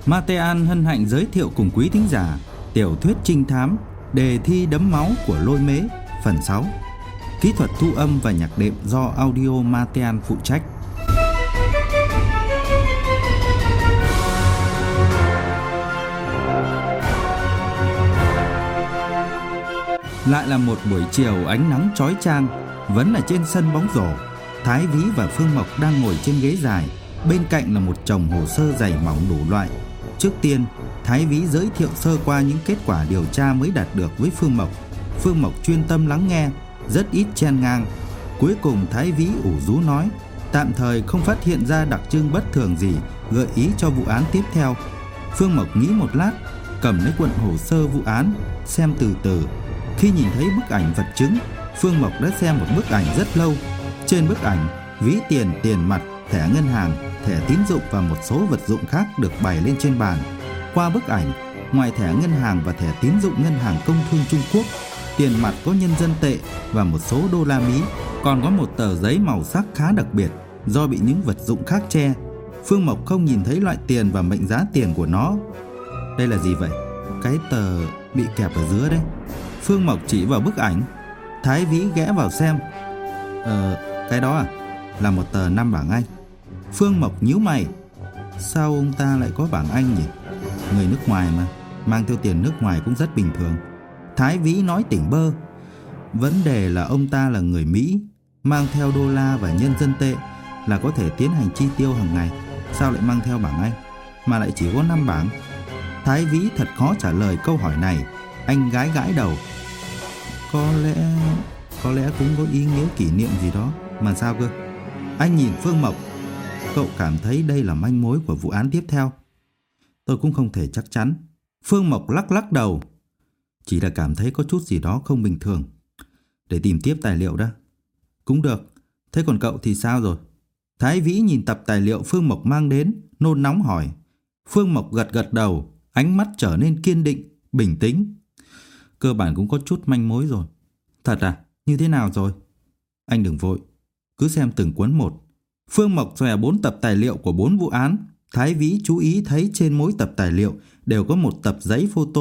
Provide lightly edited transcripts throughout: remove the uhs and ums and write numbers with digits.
Matean hân hạnh giới thiệu cùng quý thính giả tiểu thuyết trinh thám Đề thi đẫm máu của Lôi Mế phần 6. Kỹ thuật thu âm và nhạc đệm do Audio Matean phụ trách. Lại là một buổi chiều ánh nắng chói chang, vẫn là trên sân bóng rổ. Thái Vĩ và Phương Mộc đang ngồi trên ghế dài, bên cạnh là một chồng hồ sơ dày mỏng đủ loại. Trước tiên, Thái Vĩ giới thiệu sơ qua những kết quả điều tra mới đạt được với Phương Mộc. Phương Mộc chuyên tâm lắng nghe, rất ít chen ngang. Cuối cùng Thái Vĩ ủ rũ nói, tạm thời không phát hiện ra đặc trưng bất thường gì gợi ý cho vụ án tiếp theo. Phương Mộc nghĩ một lát, cầm lấy cuộn hồ sơ vụ án, xem từ từ. Khi nhìn thấy bức ảnh vật chứng, Phương Mộc đã xem một bức ảnh rất lâu. Trên bức ảnh, ví tiền, tiền mặt, thẻ ngân hàng, thẻ tín dụng và một số vật dụng khác được bày lên trên bàn. Qua bức ảnh, ngoài thẻ ngân hàng và thẻ tín dụng ngân hàng công thương Trung Quốc, tiền mặt có nhân dân tệ và một số đô la Mỹ, còn có một tờ giấy màu sắc khá đặc biệt do bị những vật dụng khác che. Phương Mộc không nhìn thấy loại tiền và mệnh giá tiền của nó. Đây là gì vậy? Cái tờ bị kẹp ở giữa đấy. Phương Mộc chỉ vào bức ảnh. Thái Vĩ ghé vào xem. Cái đó à? Là một tờ 5 bảng Anh. Phương Mộc nhíu mày. Sao ông ta lại có bảng Anh nhỉ? Người nước ngoài mà, mang theo tiền nước ngoài cũng rất bình thường. Thái Vĩ nói tỉnh bơ. Vấn đề là ông ta là người Mỹ, mang theo đô la và nhân dân tệ là có thể tiến hành chi tiêu hàng ngày. Sao lại mang theo bảng Anh, mà lại chỉ có 5 bảng? Thái Vĩ thật khó trả lời câu hỏi này. Anh gãi đầu. Có lẽ cũng có ý nghĩa kỷ niệm gì đó. Mà sao cơ? Anh nhìn Phương Mộc. Cậu cảm thấy đây là manh mối của vụ án tiếp theo? Tôi cũng không thể chắc chắn. Phương Mộc lắc đầu. Chỉ là cảm thấy có chút gì đó không bình thường. Để tìm tiếp tài liệu đã. Cũng được. Thế còn cậu thì sao rồi? Thái Vĩ nhìn tập tài liệu Phương Mộc mang đến, nôn nóng hỏi. Phương Mộc gật đầu, ánh mắt trở nên kiên định, bình tĩnh. Cơ bản cũng có chút manh mối rồi. Thật à? Như thế nào rồi? Anh đừng vội, cứ xem từng cuốn một. Phương Mộc xòe 4 tập tài liệu của 4 vụ án. Thái Vĩ chú ý thấy trên mỗi tập tài liệu đều có một tập giấy photo.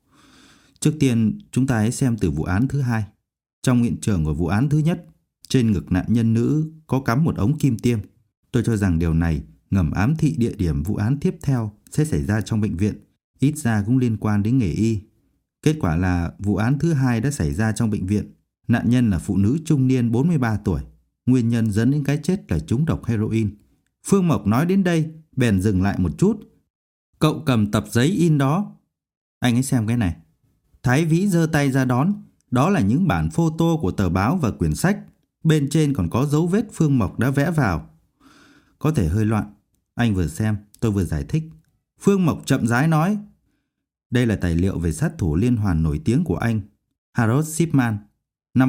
Trước tiên chúng ta hãy xem từ vụ án thứ 2. Trong hiện trường của vụ án thứ nhất, trên ngực nạn nhân nữ có cắm một ống kim tiêm. Tôi cho rằng điều này ngầm ám thị địa điểm vụ án tiếp theo sẽ xảy ra trong bệnh viện, ít ra cũng liên quan đến nghề y. Kết quả là vụ án thứ 2 đã xảy ra trong bệnh viện. Nạn nhân là phụ nữ trung niên 43 tuổi. Nguyên nhân dẫn đến cái chết là trúng độc heroin. Phương Mộc nói đến đây, bèn dừng lại một chút. Cậu cầm tập giấy in đó. Anh hãy xem cái này. Thái Vĩ giơ tay ra đón. Đó là những bản photo của tờ báo và quyển sách. Bên trên còn có dấu vết Phương Mộc đã vẽ vào. Có thể hơi loạn. Anh vừa xem, tôi vừa giải thích. Phương Mộc chậm rãi nói. Đây là tài liệu về sát thủ liên hoàn nổi tiếng của Anh, Harold Shipman. Năm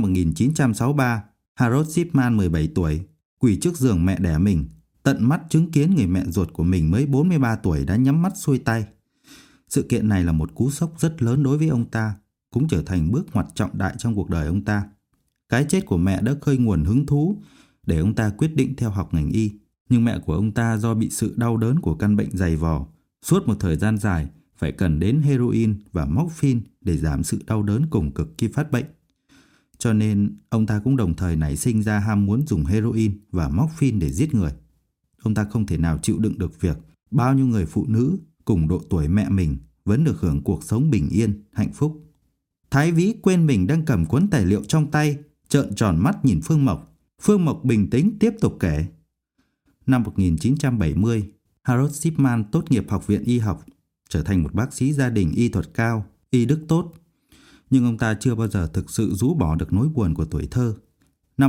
1963, Harold Shipman 17 tuổi, quỳ trước giường mẹ đẻ mình, tận mắt chứng kiến người mẹ ruột của mình mới 43 tuổi đã nhắm mắt xuôi tay. Sự kiện này là một cú sốc rất lớn đối với ông ta, cũng trở thành bước ngoặt trọng đại trong cuộc đời ông ta. Cái chết của mẹ đã khơi nguồn hứng thú để ông ta quyết định theo học ngành y. Nhưng mẹ của ông ta do bị sự đau đớn của căn bệnh dày vò, suốt một thời gian dài phải cần đến heroin và morphine để giảm sự đau đớn cùng cực khi phát bệnh. Cho nên ông ta cũng đồng thời nảy sinh ra ham muốn dùng heroin và morphine để giết người. Ông ta không thể nào chịu đựng được việc bao nhiêu người phụ nữ cùng độ tuổi mẹ mình vẫn được hưởng cuộc sống bình yên, hạnh phúc. Thái Vĩ quên mình đang cầm cuốn tài liệu trong tay, trợn tròn mắt nhìn Phương Mộc. Phương Mộc bình tĩnh tiếp tục kể. Năm 1970, Harold Shipman tốt nghiệp học viện y học, trở thành một bác sĩ gia đình y thuật cao, y đức tốt. Nhưng ông ta chưa bao giờ thực sự rũ bỏ được nỗi buồn của tuổi thơ. Năm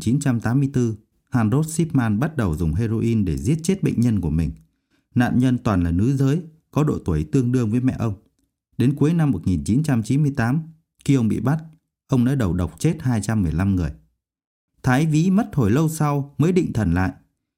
1984, Harold Shipman bắt đầu dùng heroin để giết chết bệnh nhân của mình. Nạn nhân toàn là nữ giới, có độ tuổi tương đương với mẹ ông. Đến cuối năm 1998, khi ông bị bắt, ông đã đầu độc chết 215 người. Thái Vĩ mất hồi lâu sau mới định thần lại.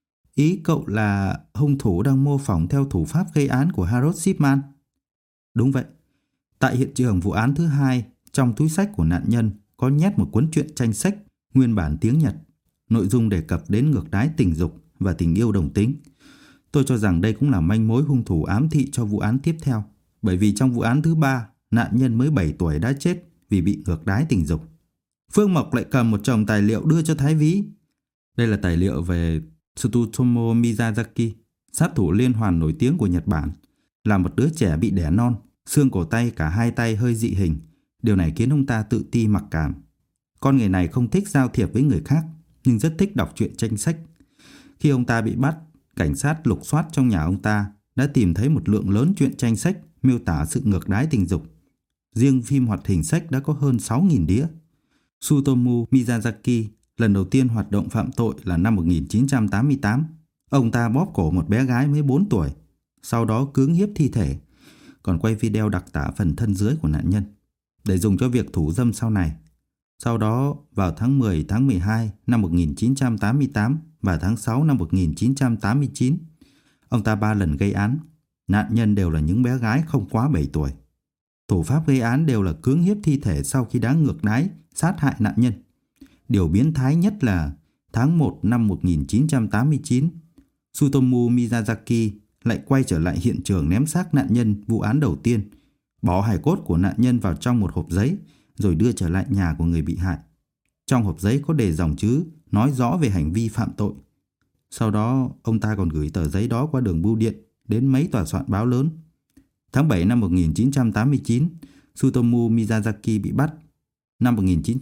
Ý cậu là hung thủ đang mô phỏng theo thủ pháp gây án của Harold Shipman? Đúng vậy. Tại hiện trường vụ án thứ 2, trong túi xách của nạn nhân có nhét một cuốn truyện tranh sách nguyên bản tiếng Nhật. Nội dung đề cập đến ngược đãi tình dục và tình yêu đồng tính. Tôi cho rằng đây cũng là manh mối hung thủ ám thị cho vụ án tiếp theo. Bởi vì trong vụ án thứ 3, nạn nhân mới 7 tuổi đã chết vì bị ngược đái tình dục. Phương Mộc lại cầm một chồng tài liệu đưa cho Thái Vĩ. Đây là tài liệu về Tsutomu Miyazaki, sát thủ liên hoàn nổi tiếng của Nhật Bản. Là một đứa trẻ bị đẻ non, xương cổ tay cả hai tay hơi dị hình. Điều này khiến ông ta tự ti mặc cảm. Con người này không thích giao thiệp với người khác, nhưng rất thích đọc truyện tranh sách. Khi ông ta bị bắt, cảnh sát lục soát trong nhà ông ta đã tìm thấy một lượng lớn truyện tranh sách miêu tả sự ngược đái tình dục. Riêng phim hoạt hình sách đã có hơn 6.000 đĩa. Tsutomu Miyazaki lần đầu tiên hoạt động phạm tội là năm 1988. Ông ta bóp cổ một bé gái mới 4 tuổi, sau đó cưỡng hiếp thi thể, còn quay video đặc tả phần thân dưới của nạn nhân để dùng cho việc thủ dâm sau này. Sau đó, vào tháng 10, tháng 12 năm 1988 và tháng 6 năm 1989, ông ta 3 lần gây án. Nạn nhân đều là những bé gái không quá 7 tuổi. Thủ pháp gây án đều là cưỡng hiếp thi thể sau khi đã ngược đái, sát hại nạn nhân. Điều biến thái nhất là tháng 1 năm 1989, Tsutomu Miyazaki lại quay trở lại hiện trường ném xác nạn nhân vụ án đầu tiên, bỏ hài cốt của nạn nhân vào trong một hộp giấy rồi đưa trở lại nhà của người bị hại. Trong hộp giấy có đề dòng chữ nói rõ về hành vi phạm tội. Sau đó, ông ta còn gửi tờ giấy đó qua đường bưu điện đến mấy tòa soạn báo lớn. Tháng 7 năm 1989, Tsutomu Miyazaki bị bắt. Năm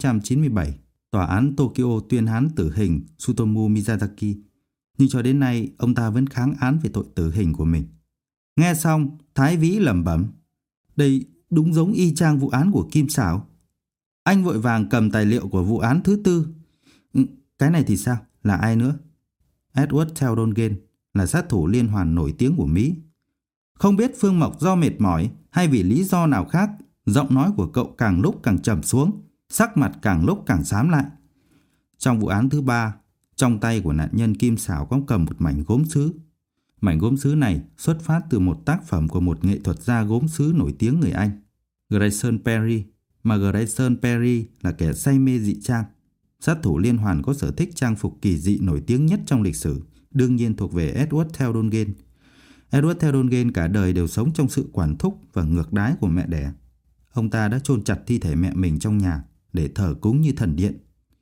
1997, tòa án Tokyo tuyên án tử hình Tsutomu Miyazaki. Nhưng cho đến nay, ông ta vẫn kháng án về tội tử hình của mình. Nghe xong, Thái Vĩ lẩm bẩm: đây đúng giống y chang vụ án của Kim Sảo. Anh vội vàng cầm tài liệu của vụ án thứ 4. Cái này thì sao? Là ai nữa? Edward Theldon là sát thủ liên hoàn nổi tiếng của Mỹ. Không biết Phương Mộc do mệt mỏi hay vì lý do nào khác, giọng nói của cậu càng lúc càng trầm xuống, sắc mặt càng lúc càng xám lại. Trong vụ án thứ 3, trong tay của nạn nhân Kim Sảo có cầm một mảnh gốm sứ. Mảnh gốm sứ này xuất phát từ một tác phẩm của một nghệ thuật gia gốm sứ nổi tiếng người Anh, Grayson Perry, mà Grayson Perry là kẻ say mê dị trang. Sát thủ liên hoàn có sở thích trang phục kỳ dị nổi tiếng nhất trong lịch sử, đương nhiên thuộc về Edward Theldon. Edward Theldon cả đời đều sống trong sự quản thúc và ngược đái của mẹ đẻ. Ông ta đã chôn chặt thi thể mẹ mình trong nhà để thờ cúng như thần điện.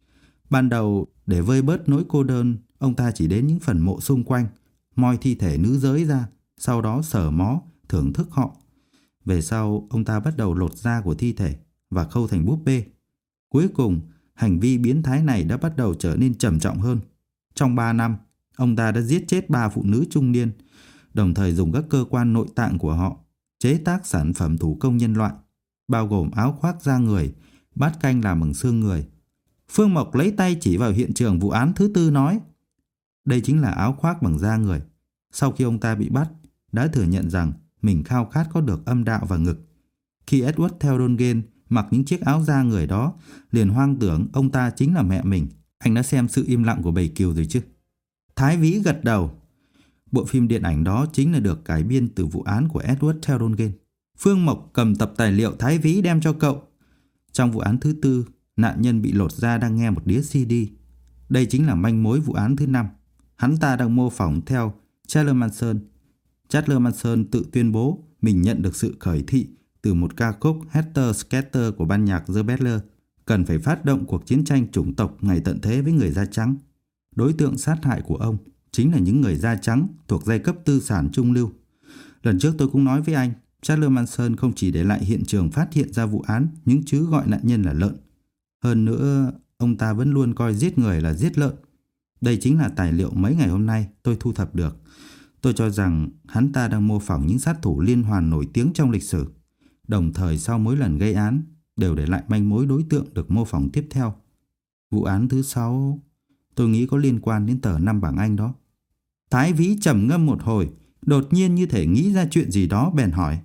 Ban đầu, để vơi bớt nỗi cô đơn, ông ta chỉ đến những phần mộ xung quanh, moi thi thể nữ giới ra, sau đó sờ mó, thưởng thức họ. Về sau, ông ta bắt đầu lột da của thi thể và khâu thành búp bê. Cuối cùng, hành vi biến thái này đã bắt đầu trở nên trầm trọng hơn. Trong 3 năm, ông ta đã giết chết 3 phụ nữ trung niên, đồng thời dùng các cơ quan nội tạng của họ chế tác sản phẩm thủ công nhân loại, bao gồm áo khoác da người, bát canh làm bằng xương người. Phương Mộc lấy tay chỉ vào hiện trường vụ án thứ 4 nói: đây chính là áo khoác bằng da người. Sau khi ông ta bị bắt, đã thừa nhận rằng mình khao khát có được âm đạo và ngực. Khi Edward Theldon mặc những chiếc áo da người đó, liền hoang tưởng ông ta chính là mẹ mình. Anh đã xem Sự im lặng của bầy cừu rồi chứ? Thái Vĩ gật đầu. Bộ phim điện ảnh đó chính là được cải biên từ vụ án của Edward Theldon. Phương Mộc cầm tập tài liệu Thái Vĩ đem cho cậu. Trong vụ án thứ 4, nạn nhân bị lột da đang nghe một đĩa CD. Đây chính là manh mối vụ án thứ 5. Hắn ta đang mô phỏng theo Charles Manson. Charles Manson tự tuyên bố mình nhận được sự khởi thị từ một ca khúc Helter Skelter của ban nhạc The Beatles, cần phải phát động cuộc chiến tranh chủng tộc ngày tận thế với người da trắng. Đối tượng sát hại của ông chính là những người da trắng thuộc giai cấp tư sản trung lưu. Lần trước tôi cũng nói với anh, Charles Manson không chỉ để lại hiện trường phát hiện ra vụ án những chứ gọi nạn nhân là lợn. Hơn nữa, ông ta vẫn luôn coi giết người là giết lợn. Đây chính là tài liệu mấy ngày hôm nay tôi thu thập được. Tôi cho rằng hắn ta đang mô phỏng những sát thủ liên hoàn nổi tiếng trong lịch sử. Đồng thời sau mỗi lần gây án đều để lại manh mối đối tượng được mô phỏng tiếp theo. Vụ án thứ 6 tôi nghĩ có liên quan đến tờ 5 bảng Anh đó. Thái Vĩ trầm ngâm một hồi, đột nhiên như thể nghĩ ra chuyện gì đó bèn hỏi: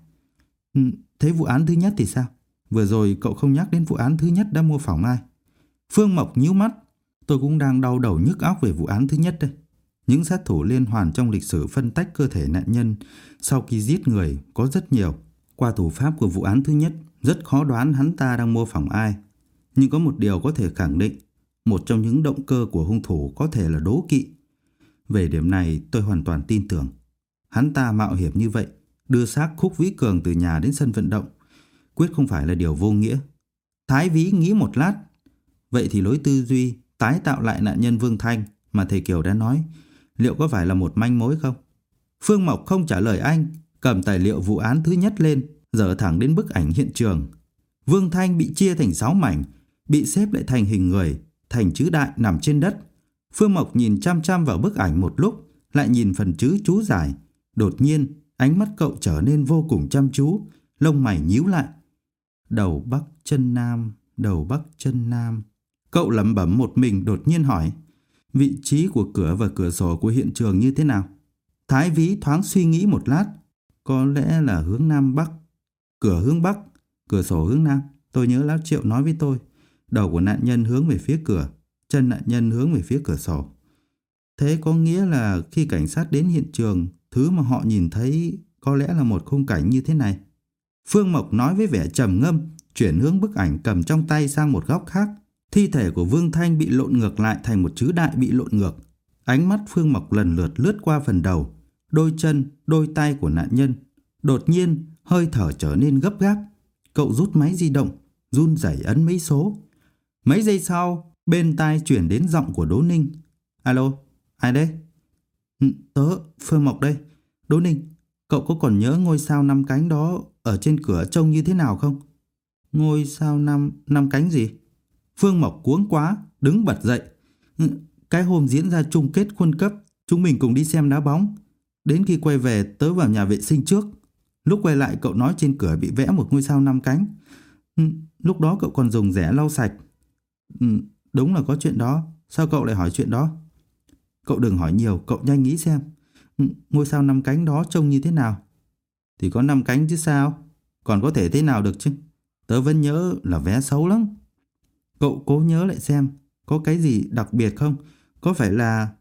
thế vụ án thứ nhất thì sao? Vừa rồi cậu không nhắc đến vụ án thứ nhất đã mô phỏng ai? Phương Mộc nhíu mắt. Tôi cũng đang đau đầu nhức óc về vụ án thứ nhất đây. Những sát thủ liên hoàn trong lịch sử phân tách cơ thể nạn nhân sau khi giết người có rất nhiều. Qua thủ pháp của vụ án thứ nhất, rất khó đoán hắn ta đang mô phỏng ai. Nhưng có một điều có thể khẳng định, một trong những động cơ của hung thủ có thể là đố kỵ. Về điểm này tôi hoàn toàn tin tưởng. Hắn ta mạo hiểm như vậy, đưa xác Khúc Vĩ Cường từ nhà đến sân vận động, quyết không phải là điều vô nghĩa. Thái Vĩ nghĩ một lát. Vậy thì lối tư duy tái tạo lại nạn nhân Vương Thanh mà thầy Kiều đã nói, liệu có phải là một manh mối không? Phương Mộc không trả lời anh, cầm tài liệu vụ án thứ nhất lên, dở thẳng đến bức ảnh hiện trường. Vương Thanh bị chia thành 6 mảnh, bị xếp lại thành hình người, thành chữ đại nằm trên đất. Phương Mộc nhìn chăm chăm vào bức ảnh một lúc, lại nhìn phần chữ chú giải. Đột nhiên, ánh mắt cậu trở nên vô cùng chăm chú, lông mày nhíu lại. Đầu Bắc chân Nam, đầu Bắc chân Nam. Cậu lẩm bẩm một mình, đột nhiên hỏi, vị trí của cửa và cửa sổ của hiện trường như thế nào? Thái Vĩ thoáng suy nghĩ một lát. Có lẽ là hướng Nam Bắc. Cửa hướng Bắc, cửa sổ hướng Nam. Tôi nhớ Lão Triệu nói với tôi, đầu của nạn nhân hướng về phía cửa, chân nạn nhân hướng về phía cửa sổ. Thế có nghĩa là khi cảnh sát đến hiện trường, thứ mà họ nhìn thấy có lẽ là một khung cảnh như thế này. Phương Mộc nói với vẻ trầm ngâm, chuyển hướng bức ảnh cầm trong tay sang một góc khác. Thi thể của Vương Thanh bị lộn ngược lại thành một chữ đại bị lộn ngược. Ánh mắt Phương Mộc lần lượt lướt qua phần đầu, đôi chân, đôi tay của nạn nhân. Đột nhiên, hơi thở trở nên gấp gáp. Cậu rút máy di động, run rẩy ấn mấy số. Mấy giây sau, bên tai chuyển đến giọng của Đỗ Ninh. Alo, ai đấy? Tớ, Phương Mộc đây. Đỗ Ninh, cậu có còn nhớ ngôi sao 5 cánh đó ở trên cửa trông như thế nào không? Ngôi sao 5 cánh gì? Phương Mộc cuống quá, đứng bật dậy. Cái hôm diễn ra chung kết World Cup, chúng mình cùng đi xem đá bóng. Đến khi quay về, tớ vào nhà vệ sinh trước. Lúc quay lại cậu nói trên cửa bị vẽ một ngôi sao 5 cánh. Lúc đó cậu còn dùng rẻ lau sạch. Đúng là có chuyện đó. Sao cậu lại hỏi chuyện đó? Cậu đừng hỏi nhiều, cậu nhanh nghĩ xem. Ngôi sao 5 cánh đó trông như thế nào? Thì có 5 cánh chứ sao? Còn có thể thế nào được chứ? Tớ vẫn nhớ là vẽ xấu lắm. Cậu cố nhớ lại xem, có cái gì đặc biệt không? Có phải là...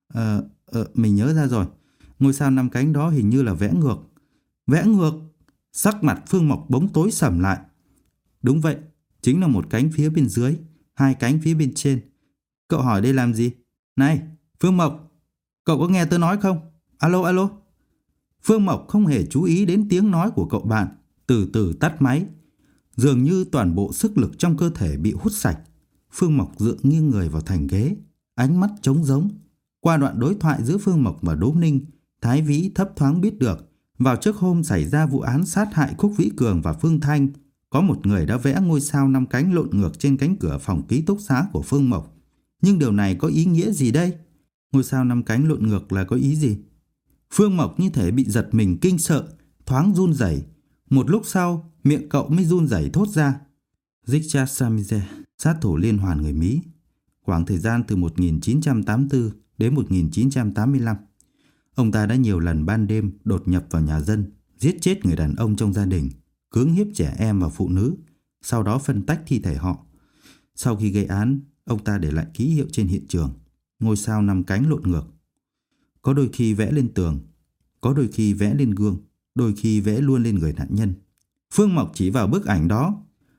mình nhớ ra rồi. Ngôi sao 5 cánh đó hình như là vẽ ngược. Vẽ ngược? Sắc mặt Phương Mộc bỗng tối sầm lại. Đúng vậy, chính là một cánh phía bên dưới, 2 cánh phía bên trên. Cậu hỏi đây làm gì? Này, Phương Mộc, cậu có nghe tớ nói không? Alo, alo. Phương Mộc không hề chú ý đến tiếng nói của cậu bạn, từ từ tắt máy. Dường như toàn bộ sức lực trong cơ thể bị hút sạch. Phương Mộc dựa nghiêng người vào thành ghế, ánh mắt trống rỗng. Qua đoạn đối thoại giữa Phương Mộc và Đỗ Ninh, Thái Vĩ thấp thoáng biết được, vào trước hôm xảy ra vụ án sát hại Khúc Vĩ Cường và Phương Thanh, có một người đã vẽ ngôi sao 5 cánh lộn ngược trên cánh cửa phòng ký túc xá của Phương Mộc. Nhưng điều này có ý nghĩa gì đây? Ngôi sao 5 cánh lộn ngược là có ý gì? Phương Mộc như thể bị giật mình kinh sợ, thoáng run rẩy. Một lúc sau, miệng cậu mới run rẩy thốt ra. Richard Samize, sát thủ liên hoàn người Mỹ. Khoảng thời gian từ 1984 đến 1985. Ông ta đã nhiều lần ban đêm đột nhập vào nhà dân, giết chết người đàn ông trong gia đình, cưỡng hiếp trẻ em và phụ nữ, sau đó phân tách thi thể họ. Sau khi gây án, ông ta để lại ký hiệu trên hiện trường, ngôi sao 5 cánh lộn ngược. Có đôi khi vẽ lên tường, có đôi khi vẽ lên gương, đôi khi vẽ luôn lên người nạn nhân. Phương Mộc chỉ vào bức ảnh đó.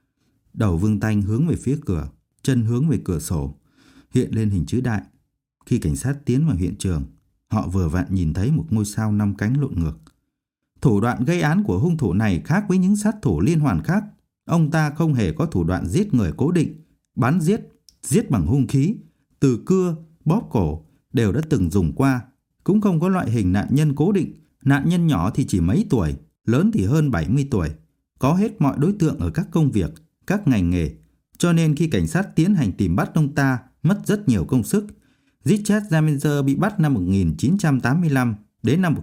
Đầu Vương Thanh hướng về phía cửa, chân hướng về cửa sổ, hiện lên hình chữ đại. Khi cảnh sát tiến vào hiện trường, họ vừa vặn nhìn thấy một ngôi sao 5 cánh lộn ngược. Thủ đoạn gây án của hung thủ này khác với những sát thủ liên hoàn khác. Ông ta không hề có thủ đoạn giết người cố định, bắn giết, giết bằng hung khí, từ cưa, bóp cổ đều đã từng dùng qua. Cũng không có loại hình nạn nhân cố định, nạn nhân nhỏ thì chỉ mấy tuổi, lớn thì hơn 70 tuổi. Có hết mọi đối tượng ở các công việc, các ngành nghề. Cho nên khi cảnh sát tiến hành tìm bắt ông ta mất rất nhiều công sức. Richard Samize bị bắt năm 1985 đến năm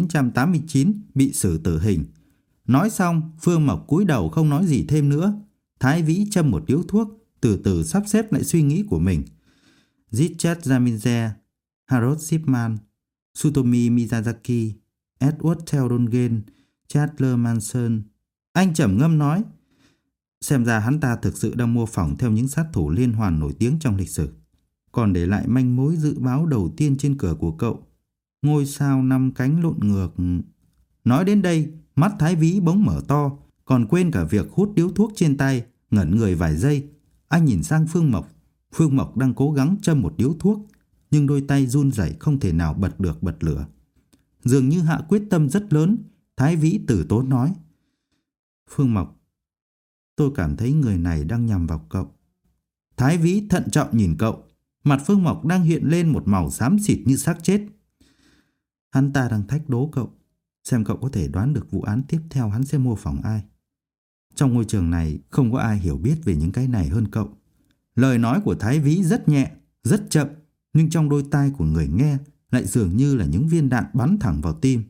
1989 bị xử tử hình. Nói xong, Phương Mộc cúi đầu không nói gì thêm nữa. Thái Vĩ châm một điếu thuốc, từ từ sắp xếp lại suy nghĩ của mình. Richard Samize, Harold Shipman, Tsutomi Miyazaki, Edward Theodore, Chandler Manson. Anh trầm ngâm nói, xem ra hắn ta thực sự đang mô phỏng theo những sát thủ liên hoàn nổi tiếng trong lịch sử. Còn để lại manh mối dự báo đầu tiên trên cửa của cậu, ngôi sao 5 cánh lộn ngược. Nói đến đây, mắt Thái Vĩ bỗng mở to, còn quên cả việc hút điếu thuốc trên tay, ngẩn người vài giây. Anh nhìn sang Phương Mộc. Phương Mộc đang cố gắng châm một điếu thuốc, nhưng đôi tay run rẩy không thể nào bật được bật lửa. dường như hạ quyết tâm rất lớn. Thái Vĩ từ tốn nói: Phương Mộc, tôi cảm thấy người này đang nhằm vào cậu. Thái Vĩ thận trọng nhìn cậu. Mặt Phương Mộc đang hiện lên một màu xám xịt như xác chết. Hắn ta đang thách đố cậu, xem cậu có thể đoán được vụ án tiếp theo hắn sẽ mô phỏng ai. Trong ngôi trường này không có ai hiểu biết về những cái này hơn cậu. Lời nói của Thái Vĩ rất nhẹ, rất chậm, nhưng trong đôi tai của người nghe lại dường như là những viên đạn bắn thẳng vào tim.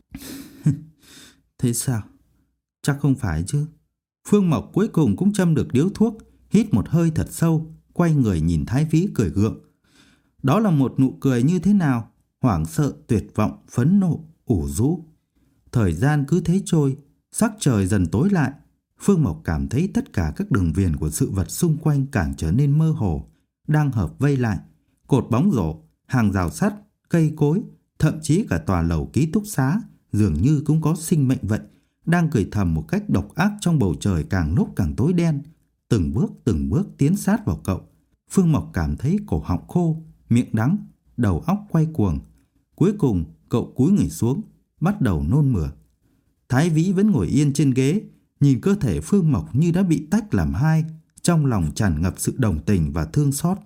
Thế sao? Chắc không phải chứ. Phương Mộc cuối cùng cũng châm được điếu thuốc, hít một hơi thật sâu, quay người nhìn Thái Vĩ cười gượng. Đó là một nụ cười như thế nào? Hoảng sợ, tuyệt vọng, phẫn nộ, ủ rũ. Thời gian cứ thế trôi, sắc trời dần tối lại. Phương Mộc cảm thấy tất cả các đường viền của sự vật xung quanh càng trở nên mơ hồ, đang hợp vây lại. Cột bóng rổ, hàng rào sắt, cây cối, thậm chí cả tòa lầu ký túc xá dường như cũng có sinh mệnh vậy, đang cười thầm một cách độc ác trong bầu trời càng lúc càng tối đen, từng bước tiến sát vào cậu. Phương Mộc cảm thấy cổ họng khô, miệng đắng, đầu óc quay cuồng. Cuối cùng cậu cúi người xuống, bắt đầu nôn mửa. Thái Vĩ vẫn ngồi yên trên ghế, nhìn cơ thể Phương Mộc như đã bị tách làm hai, trong lòng tràn ngập sự đồng tình và thương xót.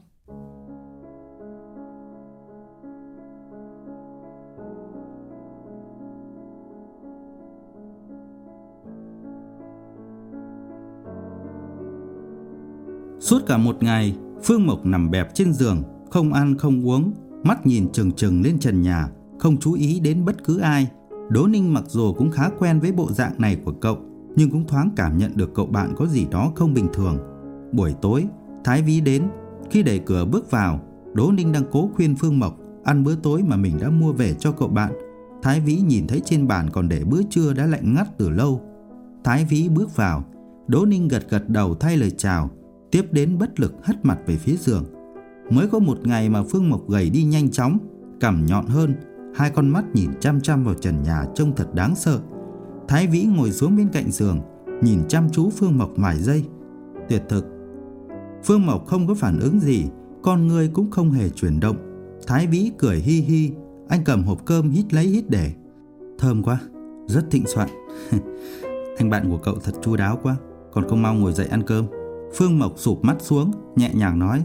Suốt cả một ngày, Phương Mộc nằm bẹp trên giường, không ăn không uống, mắt nhìn trừng trừng lên trần nhà, không chú ý đến bất cứ ai. Đỗ Ninh mặc dù cũng khá quen với bộ dạng này của cậu, nhưng cũng thoáng cảm nhận được cậu bạn có gì đó không bình thường. Buổi tối, Thái Vĩ đến. Khi đẩy cửa bước vào, Đỗ Ninh đang cố khuyên Phương Mộc ăn bữa tối mà mình đã mua về cho cậu bạn. Thái Vĩ nhìn thấy trên bàn còn để bữa trưa đã lạnh ngắt từ lâu. Thái Vĩ bước vào, Đỗ Ninh gật đầu thay lời chào, tiếp đến bất lực hất mặt về phía giường. Mới có một ngày mà Phương Mộc gầy đi nhanh chóng, cằm nhọn hơn, hai con mắt nhìn chăm chăm vào trần nhà trông thật đáng sợ. Thái Vĩ ngồi xuống bên cạnh giường, nhìn chăm chú Phương Mộc vài giây. Tuyệt thực. Phương Mộc không có phản ứng gì, con người cũng không hề chuyển động. Thái Vĩ cười hi hi, anh cầm hộp cơm hít lấy hít để. Thơm quá, rất thịnh soạn. Anh bạn của cậu thật chu đáo quá, còn không mau ngồi dậy ăn cơm. Phương Mộc sụp mắt xuống, nhẹ nhàng nói: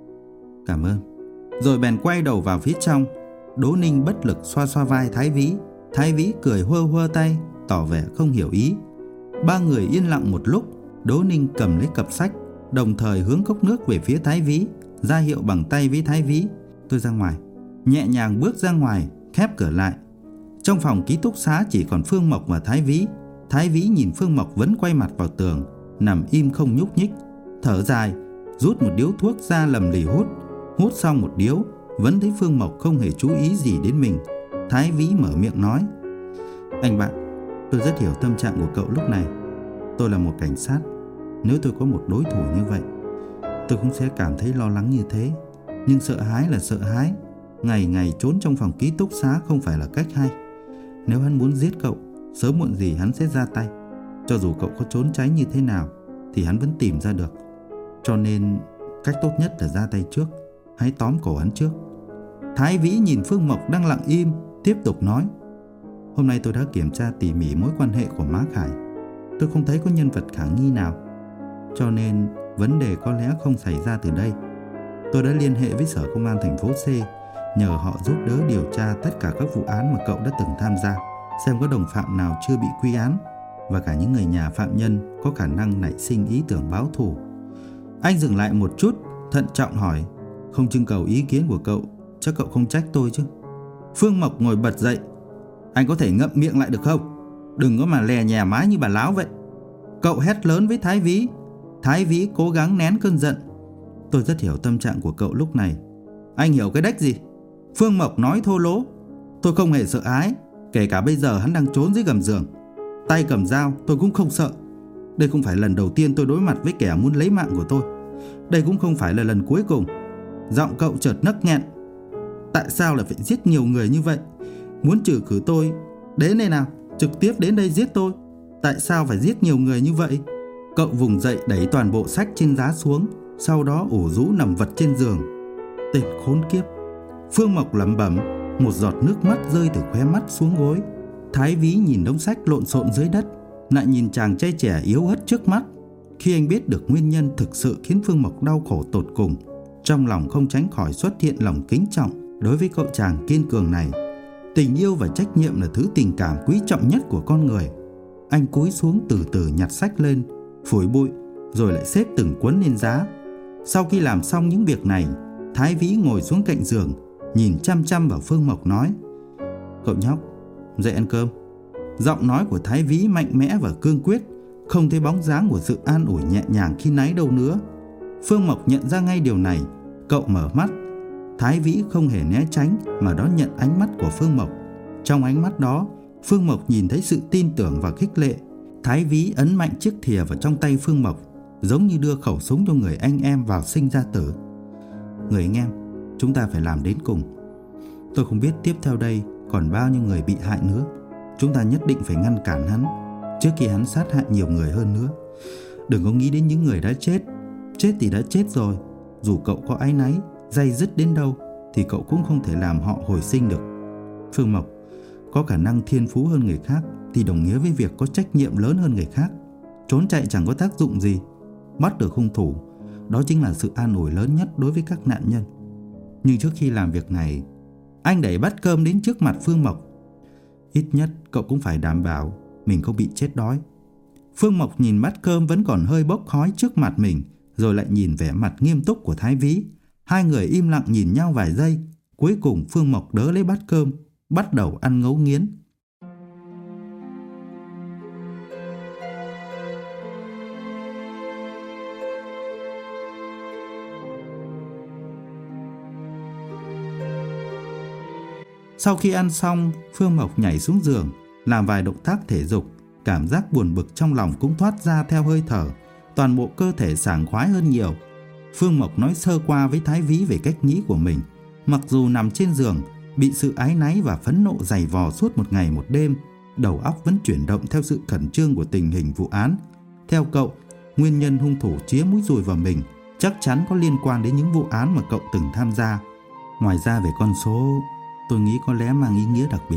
Cảm ơn. Rồi bèn quay đầu vào phía trong. Đỗ Ninh bất lực xoa xoa vai Thái Vĩ. Thái Vĩ cười hơ hơ tay, tỏ vẻ không hiểu ý. Ba người yên lặng một lúc. Đỗ Ninh cầm lấy cặp sách, đồng thời hướng cốc nước về phía Thái Vĩ, ra hiệu bằng tay với Thái Vĩ: Tôi ra ngoài. Nhẹ nhàng bước ra ngoài, khép cửa lại. Trong phòng ký túc xá chỉ còn Phương Mộc và Thái Vĩ. Thái Vĩ nhìn Phương Mộc vẫn quay mặt vào tường, nằm im không nhúc nhích, thở dài, rút một điếu thuốc ra lầm lì hút. Hút xong một điếu, vẫn thấy Phương Mộc không hề chú ý gì đến mình. Thái Vĩ mở miệng nói: Anh bạn, tôi rất hiểu tâm trạng của cậu lúc này. Tôi là một cảnh sát. Nếu tôi có một đối thủ như vậy, tôi cũng sẽ cảm thấy lo lắng như thế. Nhưng sợ hãi là sợ hãi. Ngày ngày trốn trong phòng ký túc xá không phải là cách hay. Nếu hắn muốn giết cậu, sớm muộn gì hắn sẽ ra tay. Cho dù cậu có trốn tránh như thế nào thì hắn vẫn tìm ra được. Cho nên cách tốt nhất là ra tay trước. Hãy tóm cổ hắn trước. Thái Vĩ nhìn Phương Mộc đang lặng im, tiếp tục nói: Hôm nay tôi đã kiểm tra tỉ mỉ mối quan hệ của Má Khải. Tôi không thấy có nhân vật khả nghi nào. Cho nên vấn đề có lẽ không xảy ra từ đây. Tôi đã liên hệ với Sở Công an thành phố C, nhờ họ giúp đỡ điều tra tất cả các vụ án mà cậu đã từng tham gia, xem có đồng phạm nào chưa bị quy án, và cả những người nhà phạm nhân có khả năng nảy sinh ý tưởng báo thù. Anh dừng lại một chút, thận trọng hỏi: Không trưng cầu ý kiến của cậu, chắc cậu không trách tôi chứ? Phương Mộc ngồi bật dậy: Anh có thể ngậm miệng lại được không? Đừng có mà lè nhè mái như bà láo vậy. Cậu hét lớn với Thái Vĩ. Thái Vĩ cố gắng nén cơn giận: Tôi rất hiểu tâm trạng của cậu lúc này. Anh hiểu cái đếch gì? Phương Mộc nói thô lỗ: Tôi không hề sợ hãi. Kể cả bây giờ hắn đang trốn dưới gầm giường, tay cầm dao, tôi cũng không sợ. Đây không phải lần đầu tiên tôi đối mặt với kẻ muốn lấy mạng của tôi. Đây cũng không phải là lần cuối cùng. Giọng cậu chợt nấc nghẹn: Tại sao lại phải giết nhiều người như vậy? Muốn trừ khử tôi, đến đây nào, trực tiếp đến đây giết tôi. Tại sao phải giết nhiều người như vậy? Cậu vùng dậy đẩy toàn bộ sách trên giá xuống, sau đó ủ rũ nằm vật trên giường. Tên khốn kiếp. Phương Mộc lẩm bẩm, một giọt nước mắt rơi từ khóe mắt xuống gối. Thái Vĩ nhìn đống sách lộn xộn dưới đất, lại nhìn chàng trai trẻ yếu ớt trước mắt. Khi anh biết được nguyên nhân thực sự khiến Phương Mộc đau khổ tột cùng, trong lòng không tránh khỏi xuất hiện lòng kính trọng đối với cậu chàng kiên cường này. Tình yêu và trách nhiệm là thứ tình cảm quý trọng nhất của con người. Anh cúi xuống từ từ nhặt sách lên, phủi bụi, rồi lại xếp từng cuốn lên giá. Sau khi làm xong những việc này, Thái Vĩ ngồi xuống cạnh giường, nhìn chăm chăm vào Phương Mộc nói: "Cậu nhóc, dậy ăn cơm." Giọng nói của Thái Vĩ mạnh mẽ và cương quyết, không thấy bóng dáng của sự an ủi nhẹ nhàng khi nãy đâu nữa. Phương Mộc nhận ra ngay điều này, cậu mở mắt. Thái Vĩ không hề né tránh mà đón nhận ánh mắt của Phương Mộc. Trong ánh mắt đó, Phương Mộc nhìn thấy sự tin tưởng và khích lệ. Thái Vĩ ấn mạnh chiếc thìa vào trong tay Phương Mộc, giống như đưa khẩu súng cho người anh em vào sinh ra tử. "Người anh em, chúng ta phải làm đến cùng. Tôi không biết tiếp theo đây còn bao nhiêu người bị hại nữa. Chúng ta nhất định phải ngăn cản hắn trước khi hắn sát hại nhiều người hơn nữa. Đừng có nghĩ đến những người đã chết. Chết thì đã chết rồi. Dù cậu có áy náy, day dứt đến đâu thì cậu cũng không thể làm họ hồi sinh được. Phương Mộc, có khả năng thiên phú hơn người khác thì đồng nghĩa với việc có trách nhiệm lớn hơn người khác. Trốn chạy chẳng có tác dụng gì. Bắt được hung thủ, đó chính là sự an ủi lớn nhất đối với các nạn nhân. Nhưng trước khi làm việc này, anh đẩy bát cơm đến trước mặt Phương Mộc. Ít nhất cậu cũng phải đảm bảo mình không bị chết đói." Phương Mộc nhìn bát cơm vẫn còn hơi bốc khói trước mặt mình, rồi lại nhìn vẻ mặt nghiêm túc của Thái Vĩ. Hai người im lặng nhìn nhau vài giây. Cuối cùng Phương Mộc đỡ lấy bát cơm, bắt đầu ăn ngấu nghiến. Sau khi ăn xong, Phương Mộc nhảy xuống giường, làm vài động tác thể dục. Cảm giác buồn bực trong lòng cũng thoát ra theo hơi thở. Toàn bộ cơ thể sảng khoái hơn nhiều. Phương Mộc nói sơ qua với Thái Vĩ về cách nghĩ của mình. Mặc dù nằm trên giường, bị sự áy náy và phẫn nộ giày vò suốt một ngày một đêm, đầu óc vẫn chuyển động theo sự khẩn trương của tình hình vụ án. Theo cậu, nguyên nhân hung thủ chĩa mũi dùi vào mình chắc chắn có liên quan đến những vụ án mà cậu từng tham gia. Ngoài ra về con số, tôi nghĩ có lẽ mang ý nghĩa đặc biệt.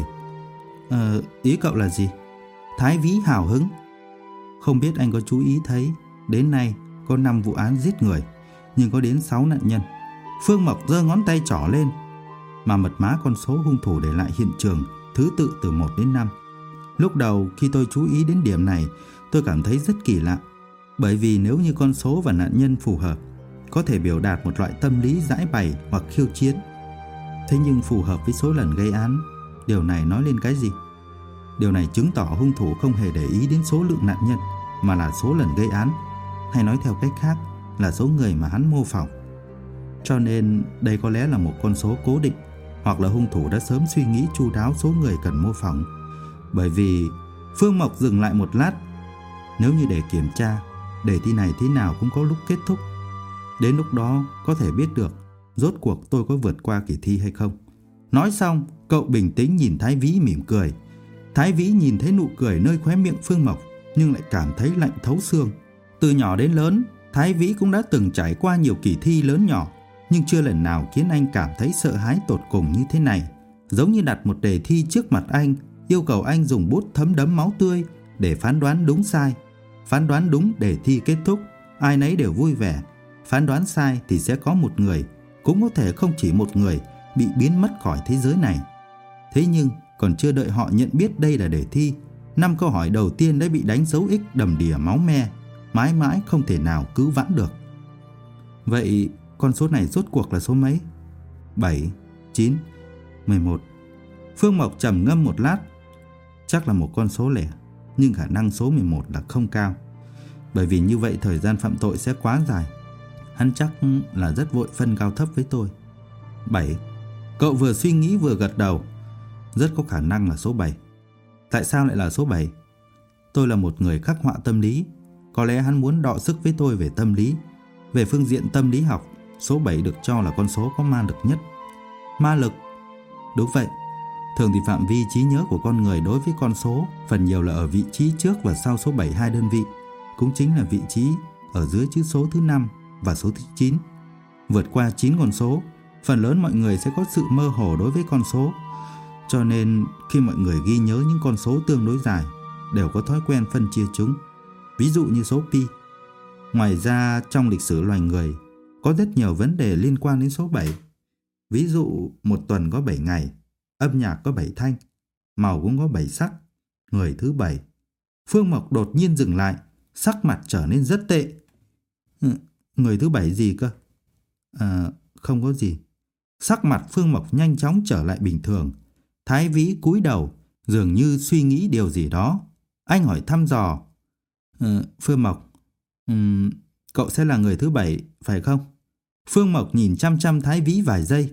Ý cậu là gì? Thái Vĩ hào hứng. Không biết anh có chú ý thấy, đến nay có 5 vụ án giết người, nhưng có đến 6 nạn nhân. Phương Mộc giơ ngón tay trỏ lên, mà mật mã con số hung thủ để lại hiện trường thứ tự từ 1 đến 5. Lúc đầu khi tôi chú ý đến điểm này, tôi cảm thấy rất kỳ lạ. Bởi vì nếu như con số và nạn nhân phù hợp, có thể biểu đạt một loại tâm lý giải bày hoặc khiêu chiến. Thế nhưng phù hợp với số lần gây án, điều này nói lên cái gì? Điều này chứng tỏ hung thủ không hề để ý đến số lượng nạn nhân, mà là số lần gây án, hay nói theo cách khác là số người mà hắn mô phỏng. Cho nên đây có lẽ là một con số cố định, hoặc là hung thủ đã sớm suy nghĩ chu đáo số người cần mô phỏng. Bởi vì Phương Mộc dừng lại một lát. Nếu như để kiểm tra, đề thi này thế nào cũng có lúc kết thúc. Đến lúc đó có thể biết được rốt cuộc tôi có vượt qua kỳ thi hay không. Nói xong, cậu bình tĩnh nhìn Thái Vĩ mỉm cười. Thái Vĩ nhìn thấy nụ cười nơi khóe miệng Phương Mộc, nhưng lại cảm thấy lạnh thấu xương. Từ nhỏ đến lớn, Thái Vĩ cũng đã từng trải qua nhiều kỳ thi lớn nhỏ, nhưng chưa lần nào khiến anh cảm thấy sợ hãi tột cùng như thế này. Giống như đặt một đề thi trước mặt anh, yêu cầu anh dùng bút thấm đẫm máu tươi để phán đoán đúng sai. Phán đoán đúng đề thi kết thúc, ai nấy đều vui vẻ. Phán đoán sai thì sẽ có một người, cũng có thể không chỉ một người, bị biến mất khỏi thế giới này. Thế nhưng còn chưa đợi họ nhận biết đây là đề thi, 5 câu hỏi đầu tiên đã bị đánh dấu X đầm đìa máu me, mãi mãi không thể nào cứu vãn được. Vậy con số này rốt cuộc là số mấy? 7, 9, 11. Phương Mộc trầm ngâm một lát. Chắc là một con số lẻ, nhưng khả năng số 11 là không cao. Bởi vì như vậy thời gian phạm tội sẽ quá dài. Hắn chắc là rất vội phân cao thấp với tôi. 7. Cậu vừa suy nghĩ vừa gật đầu. Rất có khả năng là số 7. Tại sao lại là số 7? Tôi là một người khắc họa tâm lý. Có lẽ hắn muốn đọ sức với tôi về tâm lý. Về phương diện tâm lý học, số 7 được cho là con số có ma lực nhất. Ma lực? Đúng vậy. Thường thì phạm vi trí nhớ của con người đối với con số phần nhiều là ở vị trí trước và sau số 7 2 đơn vị, cũng chính là vị trí ở dưới chữ số thứ 5 và số thứ 9. Vượt qua 9 con số, phần lớn mọi người sẽ có sự mơ hồ đối với con số, Cho nên khi mọi người ghi nhớ những con số tương đối dài đều có thói quen phân chia chúng. Ví dụ như số pi. Ngoài ra trong lịch sử loài người có rất nhiều vấn đề liên quan đến số 7. Ví dụ một tuần có 7 ngày, âm nhạc có 7 thanh, màu cũng có 7 sắc, người thứ 7. Phương Mộc đột nhiên dừng lại, sắc mặt trở nên rất tệ. Người thứ 7 gì cơ? Không có gì. Sắc mặt Phương Mộc nhanh chóng trở lại bình thường. Thái Vĩ cúi đầu, dường như suy nghĩ điều gì đó. Anh hỏi thăm dò. Phương Mộc, cậu sẽ là người thứ 7, phải không? Phương Mộc nhìn chăm chăm Thái Vĩ vài giây.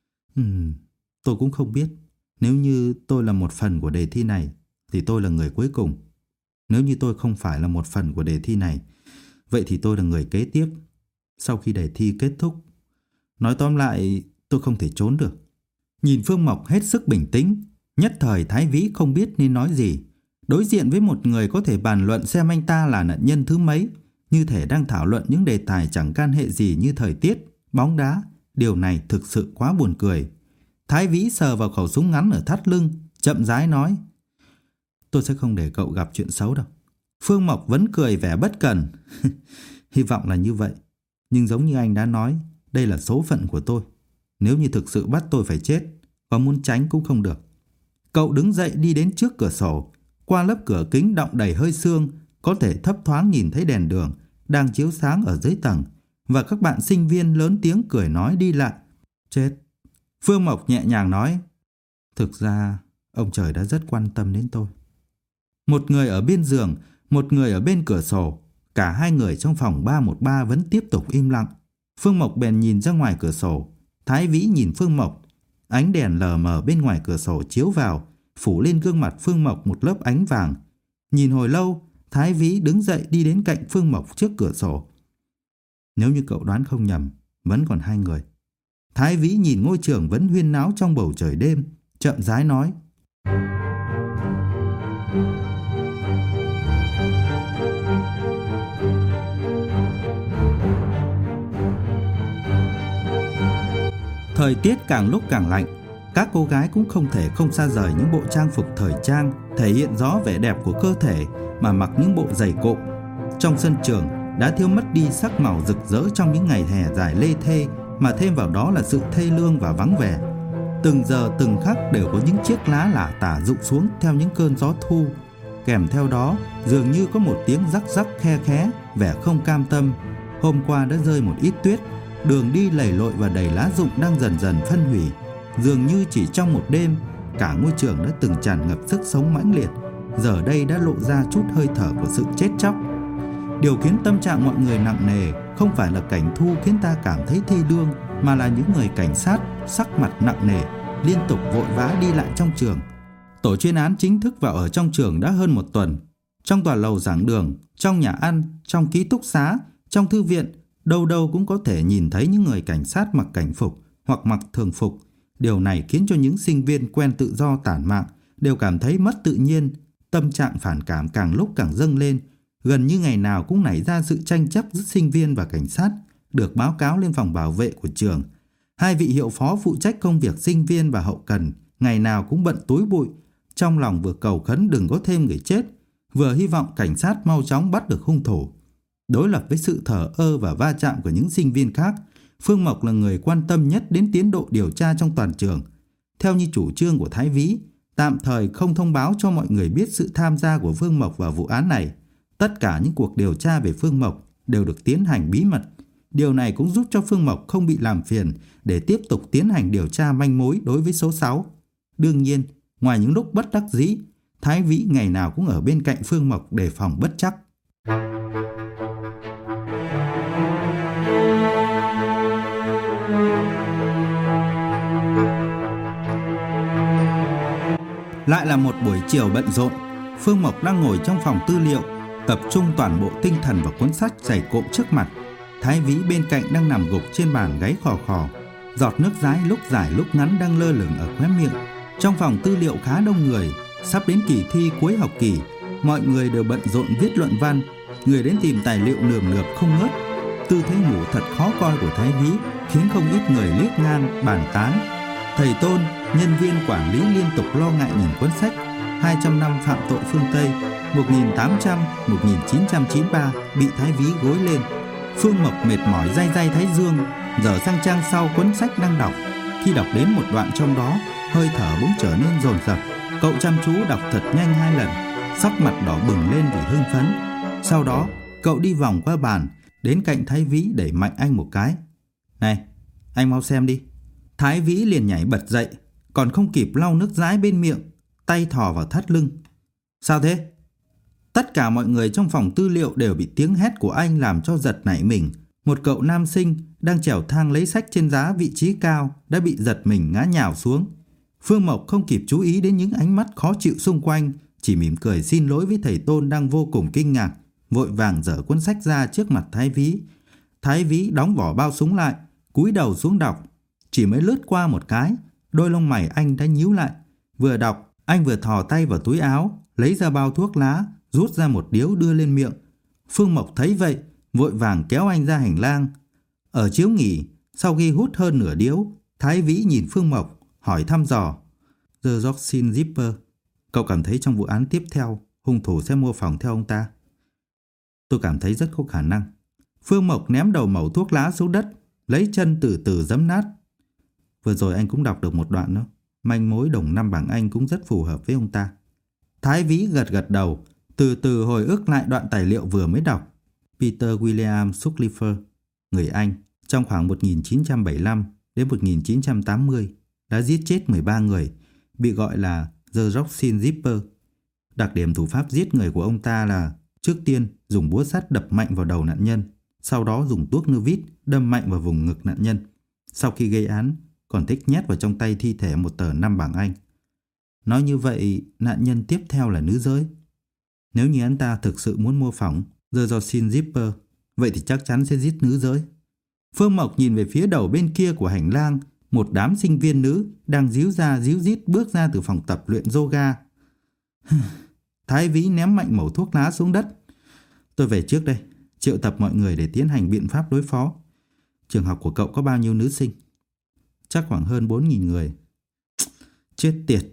Tôi cũng không biết. Nếu như tôi là một phần của đề thi này, thì tôi là người cuối cùng. Nếu như tôi không phải là một phần của đề thi này, vậy thì tôi là người kế tiếp. Sau khi đề thi kết thúc, nói tóm lại, tôi không thể trốn được. Nhìn Phương Mộc hết sức bình tĩnh, nhất thời Thái Vĩ không biết nên nói gì. Đối diện với một người có thể bàn luận xem anh ta là nạn nhân thứ mấy, như thể đang thảo luận những đề tài chẳng can hệ gì như thời tiết, bóng đá. Điều này thực sự quá buồn cười. Thái Vĩ sờ vào khẩu súng ngắn ở thắt lưng, chậm rãi nói: Tôi sẽ không để cậu gặp chuyện xấu đâu. Phương Mộc vẫn cười vẻ bất cần. Hy vọng là như vậy. Nhưng giống như anh đã nói, đây là số phận của tôi. Nếu như thực sự bắt tôi phải chết, có muốn tránh cũng không được. Cậu đứng dậy đi đến trước cửa sổ. Qua lớp cửa kính đọng đầy hơi sương, có thể thấp thoáng nhìn thấy đèn đường đang chiếu sáng ở dưới tầng, và các bạn sinh viên lớn tiếng cười nói đi lại. Chết. Phương Mộc nhẹ nhàng nói: Thực ra, ông trời đã rất quan tâm đến tôi. Một người ở bên giường, một người ở bên cửa sổ. Cả hai người trong phòng 313 vẫn tiếp tục im lặng. Phương Mộc bèn nhìn ra ngoài cửa sổ. Thái Vĩ nhìn Phương Mộc. Ánh đèn lờ mờ bên ngoài cửa sổ chiếu vào, phủ lên gương mặt Phương Mộc một lớp ánh vàng. Nhìn hồi lâu, Thái Vĩ đứng dậy đi đến cạnh Phương Mộc trước cửa sổ. Nếu như cậu đoán không nhầm, vẫn còn 2 người. Thái Vĩ nhìn ngôi trường vẫn huyên náo trong bầu trời đêm, chậm rãi nói: Thời tiết càng lúc càng lạnh, các cô gái cũng không thể không xa rời những bộ trang phục thời trang thể hiện rõ vẻ đẹp của cơ thể mà mặc những bộ giày cộm. Trong sân trường đã thiếu mất đi sắc màu rực rỡ trong những ngày hè dài lê thê, mà thêm vào đó là sự thê lương và vắng vẻ. Từng giờ từng khắc đều có những chiếc lá lả tả rụng xuống theo những cơn gió thu. Kèm theo đó dường như có một tiếng rắc rắc khe khé, vẻ không cam tâm. Hôm qua đã rơi một ít tuyết, đường đi lầy lội và đầy lá rụng đang dần dần phân hủy. Dường như chỉ trong một đêm, cả ngôi trường đã từng tràn ngập sức sống mãnh liệt, giờ đây đã lộ ra chút hơi thở của sự chết chóc. Điều khiến tâm trạng mọi người nặng nề không phải là cảnh thu khiến ta cảm thấy thê lương, mà là những người cảnh sát sắc mặt nặng nề liên tục vội vã đi lại trong trường. Tổ chuyên án chính thức vào ở trong trường đã hơn 1 tuần. Trong tòa lầu giảng đường, trong nhà ăn, trong ký túc xá, trong thư viện, đâu đâu cũng có thể nhìn thấy những người cảnh sát mặc cảnh phục hoặc mặc thường phục. Điều này khiến cho những sinh viên quen tự do tản mạn đều cảm thấy mất tự nhiên. Tâm trạng phản cảm càng lúc càng dâng lên. Gần như ngày nào cũng nảy ra sự tranh chấp giữa sinh viên và cảnh sát, được báo cáo lên phòng bảo vệ của trường. 2 vị hiệu phó phụ trách công việc sinh viên và hậu cần ngày nào cũng bận túi bụi, trong lòng vừa cầu khấn đừng có thêm người chết, vừa hy vọng cảnh sát mau chóng bắt được hung thủ. Đối lập với sự thờ ơ và va chạm của những sinh viên khác, Phương Mộc là người quan tâm nhất đến tiến độ điều tra trong toàn trường. Theo như chủ trương của Thái Vĩ, tạm thời không thông báo cho mọi người biết sự tham gia của Phương Mộc vào vụ án này. Tất cả những cuộc điều tra về Phương Mộc đều được tiến hành bí mật. Điều này cũng giúp cho Phương Mộc không bị làm phiền để tiếp tục tiến hành điều tra manh mối đối với số 6. Đương nhiên, ngoài những lúc bất đắc dĩ, Thái Vĩ ngày nào cũng ở bên cạnh Phương Mộc đề phòng bất trắc. Lại là một buổi chiều bận rộn. Phương Mộc đang ngồi trong phòng tư liệu, tập trung toàn bộ tinh thần vào cuốn sách dày cộm trước mặt. Thái Vĩ bên cạnh đang nằm gục trên bàn gáy khò khò. Giọt nước dãi lúc dài lúc ngắn đang lơ lửng ở khóe miệng. Trong phòng tư liệu khá đông người. Sắp đến kỳ thi cuối học kỳ, mọi người đều bận rộn viết luận văn. Người đến tìm tài liệu nườm nượp không ngớt. Tư thế ngủ thật khó coi của Thái Vĩ khiến không ít người liếc ngang bàn tán. Thầy Tôn, nhân viên quản lý liên tục lo ngại nhìn cuốn sách 200 năm phạm tội phương Tây 1800-1993 bị Thái Ví gối lên. Phương Mộc mệt mỏi day Thái Dương, dở sang trang sau cuốn sách đang đọc. Khi đọc đến một đoạn trong đó, hơi thở bỗng trở nên dồn dập. Cậu chăm chú đọc thật nhanh 2 lần, sắc mặt đỏ bừng lên vì hưng phấn. Sau đó, cậu đi vòng qua bàn, đến cạnh Thái Ví đẩy mạnh anh một cái. Này, anh mau xem đi. Thái Ví liền nhảy bật dậy, còn không kịp lau nước dãi bên miệng, tay thò vào thắt lưng. Sao thế? Tất cả mọi người trong phòng tư liệu đều bị tiếng hét của anh làm cho giật nảy mình. Một cậu nam sinh đang trèo thang lấy sách trên giá vị trí cao đã bị giật mình ngã nhào xuống. Phương Mộc không kịp chú ý đến những ánh mắt khó chịu xung quanh, chỉ mỉm cười xin lỗi với thầy Tôn đang vô cùng kinh ngạc, vội vàng dở cuốn sách ra trước mặt Thái Ví. Thái Ví đóng vỏ bao súng lại, cúi đầu xuống đọc. Chỉ mới lướt qua một cái, đôi lông mày anh đã nhíu lại. Vừa đọc, anh vừa thò tay vào túi áo, lấy ra bao thuốc lá, rút ra một điếu đưa lên miệng. Phương Mộc thấy vậy, vội vàng kéo anh ra hành lang. Ở chiếu nghỉ, sau khi hút hơn nửa điếu, Thái Vĩ nhìn Phương Mộc, hỏi thăm dò. The Roxin Zipper, cậu cảm thấy trong vụ án tiếp theo, hung thủ sẽ mô phỏng theo ông ta? Tôi cảm thấy rất có khả năng. Phương Mộc ném đầu mẩu thuốc lá xuống đất, lấy chân từ từ giẫm nát. Vừa rồi anh cũng đọc được một đoạn đó. Manh mối đồng 5 bảng Anh cũng rất phù hợp với ông ta. Thái Vĩ gật đầu, từ từ hồi ức lại đoạn tài liệu vừa mới đọc. Peter William Sutcliffe, người Anh, trong khoảng 1975 đến 1980 đã giết chết 13 người, bị gọi là The Roxin Zipper. Đặc điểm thủ pháp giết người của ông ta là trước tiên dùng búa sắt đập mạnh vào đầu nạn nhân, sau đó dùng tuốc nơ vít đâm mạnh vào vùng ngực nạn nhân. Sau khi gây án, còn thích nhét vào trong tay thi thể một tờ 5 bảng Anh. Nói như vậy, nạn nhân tiếp theo là nữ giới. Nếu như anh ta thực sự muốn mô phỏng The Roxin Zipper, vậy thì chắc chắn sẽ giết nữ giới. Phương Mộc nhìn về phía đầu bên kia của hành lang, một đám sinh viên nữ đang díu ra díu dít bước ra từ phòng tập luyện yoga. Thái Vĩ ném mạnh mẩu thuốc lá xuống đất. Tôi về trước đây, triệu tập mọi người để tiến hành biện pháp đối phó. Trường học của cậu có bao nhiêu nữ sinh? Chắc khoảng hơn 4.000 người. Chết tiệt.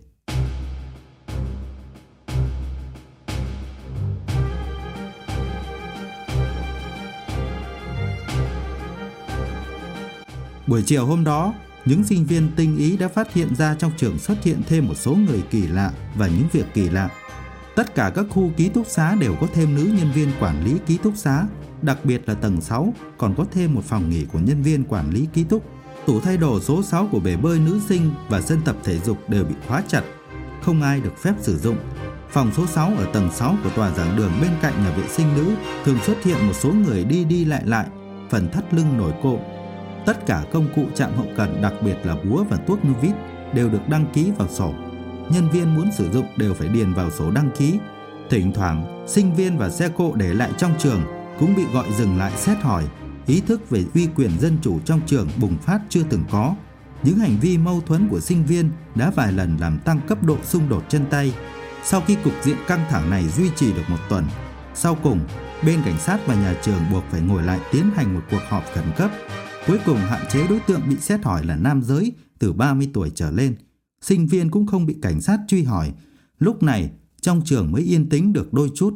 Buổi chiều hôm đó, những sinh viên tinh ý đã phát hiện ra trong trường xuất hiện thêm một số người kỳ lạ và những việc kỳ lạ. Tất cả các khu ký túc xá đều có thêm nữ nhân viên quản lý ký túc xá, đặc biệt là tầng 6 còn có thêm một phòng nghỉ của nhân viên quản lý ký túc. Tủ thay đồ số 6 của bể bơi nữ sinh và sân tập thể dục đều bị khóa chặt, không ai được phép sử dụng. Phòng số 6 ở tầng 6 của tòa giảng đường bên cạnh nhà vệ sinh nữ thường xuất hiện một số người đi lại, phần thắt lưng nổi cộm. Tất cả công cụ chạm hậu cần, đặc biệt là búa và tuốc nơ vít, đều được đăng ký vào sổ. Nhân viên muốn sử dụng đều phải điền vào sổ đăng ký. Thỉnh thoảng, sinh viên và xe cộ để lại trong trường cũng bị gọi dừng lại xét hỏi. Ý thức về uy quyền dân chủ trong trường bùng phát chưa từng có. Những hành vi mâu thuẫn của sinh viên đã vài lần làm tăng cấp độ xung đột chân tay. Sau khi cục diện căng thẳng này duy trì được một tuần, sau cùng, bên cảnh sát và nhà trường buộc phải ngồi lại tiến hành một cuộc họp khẩn cấp. Cuối cùng hạn chế đối tượng bị xét hỏi là nam giới từ 30 tuổi trở lên. Sinh viên cũng không bị cảnh sát truy hỏi. Lúc này, trong trường mới yên tĩnh được đôi chút.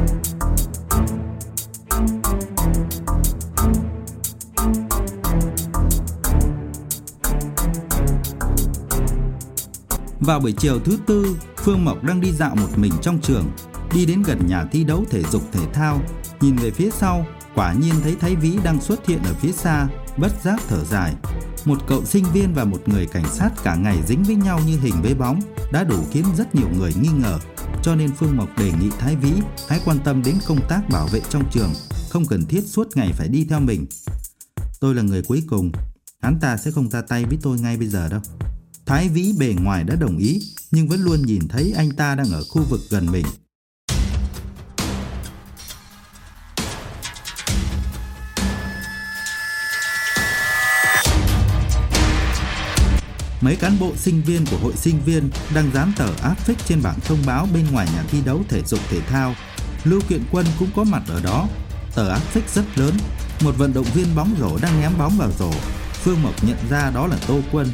Vào buổi chiều thứ Tư, Phương Mộc đang đi dạo một mình trong trường, đi đến gần nhà thi đấu thể dục thể thao, nhìn về phía sau, quả nhiên thấy Thái Vĩ đang xuất hiện ở phía xa, bất giác thở dài. Một cậu sinh viên và một người cảnh sát cả ngày dính với nhau như hình với bóng đã đủ khiến rất nhiều người nghi ngờ, cho nên Phương Mộc đề nghị Thái Vĩ hãy quan tâm đến công tác bảo vệ trong trường, không cần thiết suốt ngày phải đi theo mình. Tôi là người cuối cùng, hắn ta sẽ không ra tay với tôi ngay bây giờ đâu. Thái Vĩ bề ngoài đã đồng ý, nhưng vẫn luôn nhìn thấy anh ta đang ở khu vực gần mình. Mấy cán bộ sinh viên của hội sinh viên đang dán tờ áp phích trên bảng thông báo bên ngoài nhà thi đấu thể dục thể thao. Lưu Kiện Quân cũng có mặt ở đó. Tờ áp phích rất lớn, một vận động viên bóng rổ đang ném bóng vào rổ. Phương Mộc nhận ra đó là Tô Quân.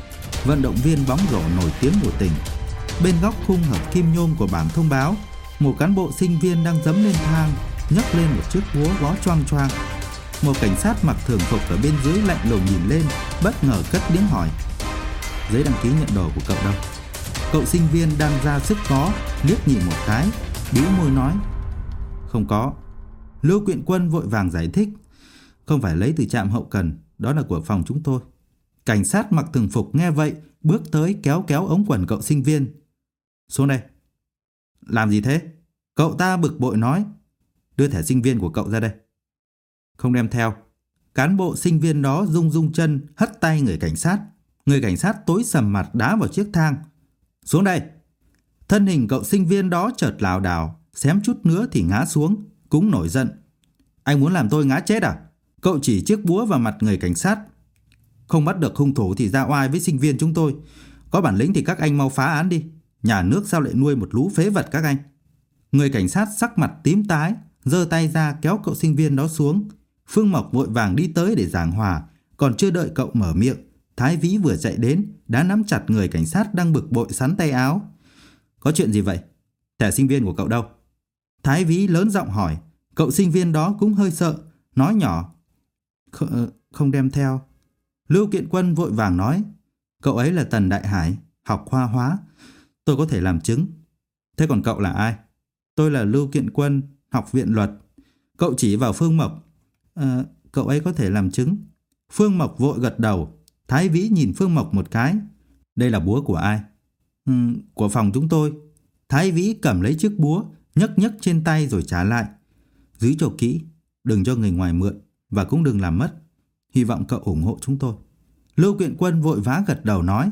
vận động viên bóng rổ nổi tiếng của tỉnh. Bên góc khung hợp kim nhôm của bảng thông báo, một cán bộ sinh viên đang dẫm lên thang, nhấc lên một chiếc búa gõ choang choang. Một cảnh sát mặc thường phục ở bên dưới lạnh lùng nhìn lên, bất ngờ cất tiếng hỏi: giấy đăng ký nhận đồ của cậu đâu? Cậu sinh viên đang ra sức có, liếc nhìn một cái, bĩu môi nói: không có. Lưu Kiện Quân vội vàng giải thích: không phải lấy từ trạm hậu cần, đó là của phòng chúng tôi. Cảnh sát mặc thường phục nghe vậy, bước tới kéo kéo ống quần cậu sinh viên: xuống đây. Làm gì thế? Cậu ta bực bội nói: đưa thẻ sinh viên của cậu ra đây. Không đem theo. Cán bộ sinh viên đó rung rung chân, hất tay người cảnh sát. Người cảnh sát tối sầm mặt đá vào chiếc thang: xuống đây. Thân hình cậu sinh viên đó chợt lảo đảo, xém chút nữa thì ngã xuống, cũng nổi giận: anh muốn làm tôi ngã chết à? Cậu chỉ chiếc búa vào mặt người cảnh sát: không bắt được hung thủ thì ra oai với sinh viên chúng tôi. Có bản lĩnh thì các anh mau phá án đi. Nhà nước sao lại nuôi một lũ phế vật các anh? Người cảnh sát sắc mặt tím tái, giơ tay ra kéo cậu sinh viên đó xuống. Phương Mộc vội vàng đi tới để giảng hòa. Còn chưa đợi cậu mở miệng, Thái Vĩ vừa chạy đến đã nắm chặt người cảnh sát đang bực bội sắn tay áo. Có chuyện gì vậy? Thẻ sinh viên của cậu đâu? Thái Vĩ lớn giọng hỏi. Cậu sinh viên đó cũng hơi sợ, nói nhỏ: không đem theo. Lưu Kiện Quân vội vàng nói: cậu ấy là Tần Đại Hải, học khoa hóa, tôi có thể làm chứng. Thế còn cậu là ai? Tôi là Lưu Kiện Quân, học viện luật. Cậu chỉ vào Phương Mộc: cậu ấy có thể làm chứng. Phương Mộc vội gật đầu. Thái Vĩ nhìn Phương Mộc một cái: đây là búa của ai? Của phòng chúng tôi. Thái Vĩ cầm lấy chiếc búa, nhấc nhấc trên tay rồi trả lại: giữ cho kỹ, đừng cho người ngoài mượn, và cũng đừng làm mất. Hy vọng cậu ủng hộ chúng tôi. Lưu Kiện Quân vội vã gật đầu nói: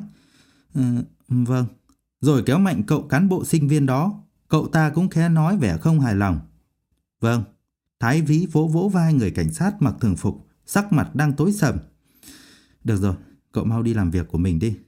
vâng. Rồi kéo mạnh cậu cán bộ sinh viên đó. Cậu ta cũng khẽ nói vẻ không hài lòng: vâng. Thái Vĩ vỗ vỗ vai người cảnh sát mặc thường phục, sắc mặt đang tối sầm: được rồi, cậu mau đi làm việc của mình đi.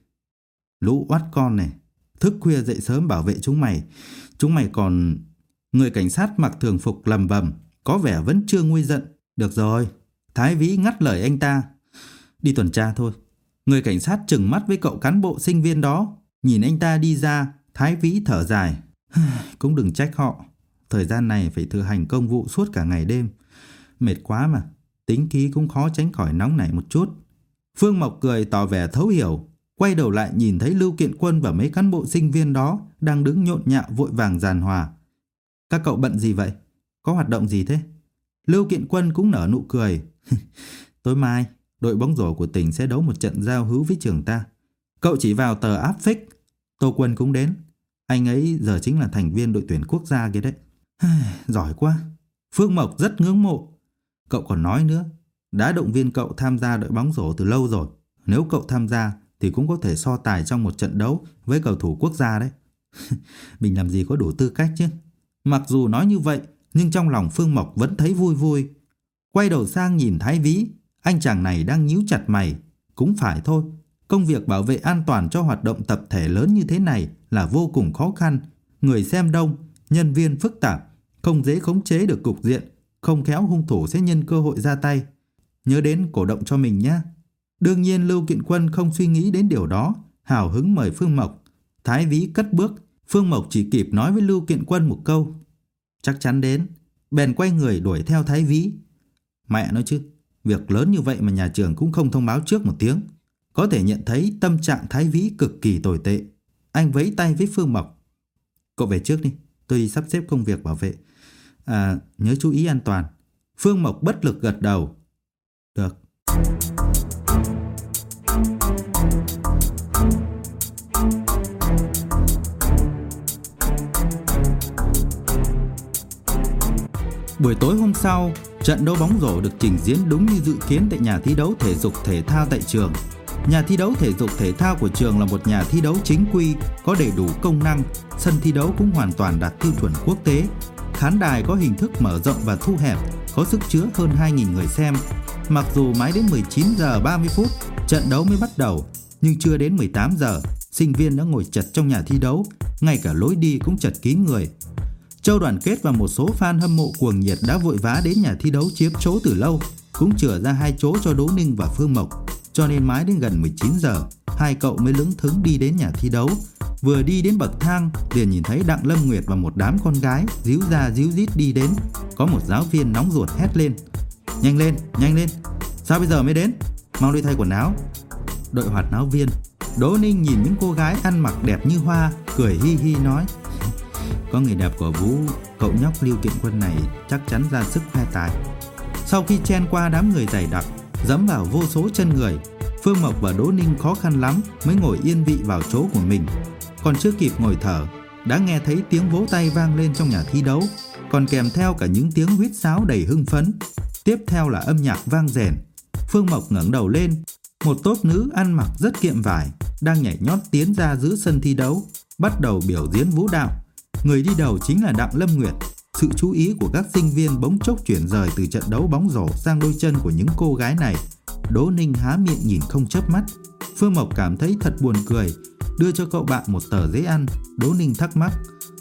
Lũ oát con này, thức khuya dậy sớm bảo vệ chúng mày. Chúng mày còn... Người cảnh sát mặc thường phục lầm bầm, có vẻ vẫn chưa nguôi giận. Được rồi. Thái Vĩ ngắt lời anh ta: đi tuần tra thôi. Người cảnh sát trừng mắt với cậu cán bộ sinh viên đó. Nhìn anh ta đi ra, Thái Vĩ thở dài: cũng đừng trách họ. Thời gian này phải thực hành công vụ suốt cả ngày đêm. Mệt quá mà. Tính khí cũng khó tránh khỏi nóng nảy một chút. Phương Mộc cười tỏ vẻ thấu hiểu. Quay đầu lại nhìn thấy Lưu Kiện Quân và mấy cán bộ sinh viên đó đang đứng nhộn nhạo vội vàng giàn hòa. Các cậu bận gì vậy? Có hoạt động gì thế? Lưu Kiện Quân cũng nở nụ cười. Tối mai, đội bóng rổ của tỉnh sẽ đấu một trận giao hữu với trường ta. Cậu chỉ vào tờ áp phích. Tô Quân cũng đến. Anh ấy giờ chính là thành viên đội tuyển quốc gia kia đấy. Giỏi quá. Phương Mộc rất ngưỡng mộ. Cậu còn nói nữa, đã động viên cậu tham gia đội bóng rổ từ lâu rồi. Nếu cậu tham gia thì cũng có thể so tài trong một trận đấu với cầu thủ quốc gia đấy. Mình làm gì có đủ tư cách chứ. Mặc dù nói như vậy, nhưng trong lòng Phương Mộc vẫn thấy vui vui. Quay đầu sang nhìn Thái Vĩ. Anh chàng này đang nhíu chặt mày. Cũng phải thôi. Công việc bảo vệ an toàn cho hoạt động tập thể lớn như thế này là vô cùng khó khăn. Người xem đông, nhân viên phức tạp, không dễ khống chế được cục diện. Không khéo hung thủ sẽ nhân cơ hội ra tay. Nhớ đến cổ động cho mình nhé. Đương nhiên Lưu Kiện Quân không suy nghĩ đến điều đó, hào hứng mời Phương Mộc. Thái Vĩ cất bước, Phương Mộc chỉ kịp nói với Lưu Kiện Quân một câu: chắc chắn đến. Bèn quay người đuổi theo Thái Vĩ. Mẹ nói chứ, việc lớn như vậy mà nhà trường cũng không thông báo trước một tiếng. Có thể nhận thấy tâm trạng Thái Vĩ cực kỳ tồi tệ. Anh vẫy tay với Phương Mộc: cậu về trước đi, tôi đi sắp xếp công việc bảo vệ. Nhớ chú ý an toàn. Phương Mộc bất lực gật đầu. Được. Buổi tối hôm sau, trận đấu bóng rổ được trình diễn đúng như dự kiến tại nhà thi đấu thể dục thể thao tại trường. Nhà thi đấu thể dục thể thao của trường là một nhà thi đấu chính quy, có đầy đủ công năng, sân thi đấu cũng hoàn toàn đạt tiêu chuẩn quốc tế. Khán đài có hình thức mở rộng và thu hẹp, có sức chứa hơn 2.000 người xem. Mặc dù mãi đến 19 giờ 30 phút, trận đấu mới bắt đầu, nhưng chưa đến 18 giờ, sinh viên đã ngồi chật trong nhà thi đấu, ngay cả lối đi cũng chật kín người. Châu Đoàn Kết và một số fan hâm mộ cuồng nhiệt đã vội vã đến nhà thi đấu chiếm chỗ từ lâu, cũng chừa ra 2 chỗ cho Đỗ Ninh và Phương Mộc, cho nên mãi đến gần 19 giờ, hai cậu mới lững thững đi đến nhà thi đấu. Vừa đi đến bậc thang, liền nhìn thấy Đặng Lâm Nguyệt và một đám con gái ríu ra ríu rít đi đến. Có một giáo viên nóng ruột hét lên: nhanh lên, sao bây giờ mới đến, mau đi thay quần áo. Đội hoạt náo viên Đỗ Ninh nhìn những cô gái ăn mặc đẹp như hoa, cười hi hi nói: có người đẹp của Vũ, cậu nhóc Lưu Kiện Quân này chắc chắn ra sức khoe tài. Sau khi chen qua đám người dày đặc, dẫm vào vô số chân người, Phương Mộc và Đỗ Ninh khó khăn lắm mới ngồi yên vị vào chỗ của mình. Còn chưa kịp ngồi thở, đã nghe thấy tiếng vỗ tay vang lên trong nhà thi đấu, còn kèm theo cả những tiếng huýt sáo đầy hưng phấn. Tiếp theo là âm nhạc vang rền. Phương Mộc ngẩng đầu lên, một tốp nữ ăn mặc rất kiệm vải đang nhảy nhót tiến ra giữa sân thi đấu, bắt đầu biểu diễn vũ đạo. Người đi đầu chính là Đặng Lâm Nguyệt. Sự chú ý của các sinh viên bỗng chốc chuyển rời từ trận đấu bóng rổ sang đôi chân của những cô gái này. Đỗ Ninh há miệng nhìn không chớp mắt. Phương Mộc cảm thấy thật buồn cười, đưa cho cậu bạn một tờ giấy ăn. Đỗ Ninh thắc mắc: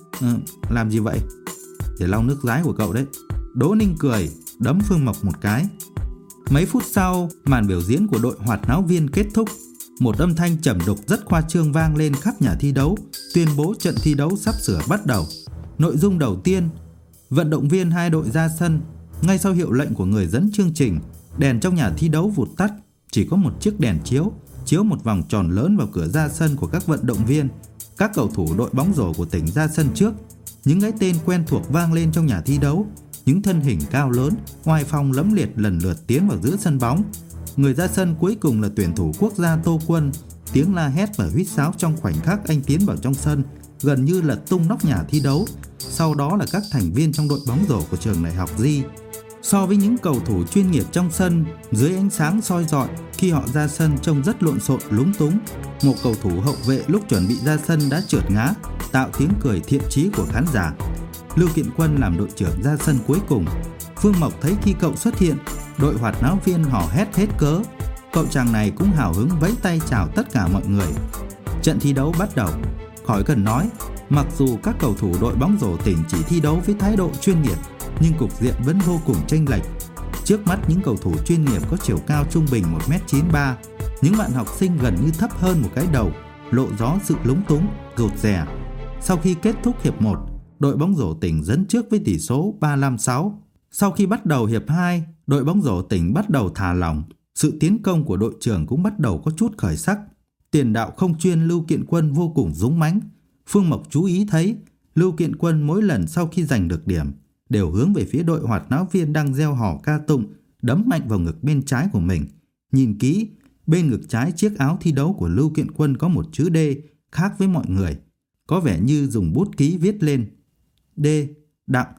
làm gì vậy? Để lau nước dái của cậu đấy. Đỗ Ninh cười, đấm Phương Mộc một cái. Mấy phút sau, màn biểu diễn của đội hoạt náo viên kết thúc. Một âm thanh trầm đục rất khoa trương vang lên khắp nhà thi đấu, tuyên bố trận thi đấu sắp sửa bắt đầu. Nội dung đầu tiên: vận động viên hai đội ra sân. Ngay sau hiệu lệnh của người dẫn chương trình, đèn trong nhà thi đấu vụt tắt, chỉ có một chiếc đèn chiếu một vòng tròn lớn vào cửa ra sân của các vận động viên. Các cầu thủ đội bóng rổ của tỉnh ra sân trước. Những cái tên quen thuộc vang lên trong nhà thi đấu. Những thân hình cao lớn, oai phong lẫm liệt lần lượt tiến vào giữa sân bóng. Người ra sân cuối cùng là tuyển thủ quốc gia Tô Quân. Tiếng la hét và huýt sáo trong khoảnh khắc anh tiến vào trong sân gần như lật tung nóc nhà thi đấu. Sau đó là các thành viên trong đội bóng rổ của trường đại học Di. So với những cầu thủ chuyên nghiệp trong sân, dưới ánh sáng soi rọi, khi họ ra sân trông rất lộn xộn lúng túng. Một cầu thủ hậu vệ lúc chuẩn bị ra sân đã trượt ngã, tạo tiếng cười thiện chí của khán giả. Lưu Kiện Quân làm đội trưởng ra sân cuối cùng. Phương Mộc thấy khi cậu xuất hiện, đội hoạt náo viên hò hét hết cớ. Cậu chàng này cũng hào hứng vẫy tay chào tất cả mọi người. Trận thi đấu bắt đầu. Khỏi cần nói, mặc dù các cầu thủ đội bóng rổ tỉnh chỉ thi đấu với thái độ chuyên nghiệp, nhưng cục diện vẫn vô cùng chênh lệch. Trước mắt những cầu thủ chuyên nghiệp có chiều cao trung bình 1m93, những bạn học sinh gần như thấp hơn một cái đầu, lộ rõ sự lúng túng, rụt rè. Sau khi kết thúc hiệp 1, đội bóng rổ tỉnh dẫn trước với tỷ số 35-6. Sau khi bắt đầu hiệp 2, đội bóng rổ tỉnh bắt đầu thả lỏng. Sự tiến công của đội trưởng cũng bắt đầu có chút khởi sắc. Tiền đạo không chuyên Lưu Kiện Quân vô cùng dũng mãnh. Phương Mộc chú ý thấy Lưu Kiện Quân mỗi lần sau khi giành được điểm đều hướng về phía đội hoạt náo viên đang reo hò ca tụng, đấm mạnh vào ngực bên trái của mình. Nhìn kỹ, bên ngực trái chiếc áo thi đấu của Lưu Kiện Quân có một chữ D khác với mọi người. Có vẻ như dùng bút ký viết lên D. Đặng.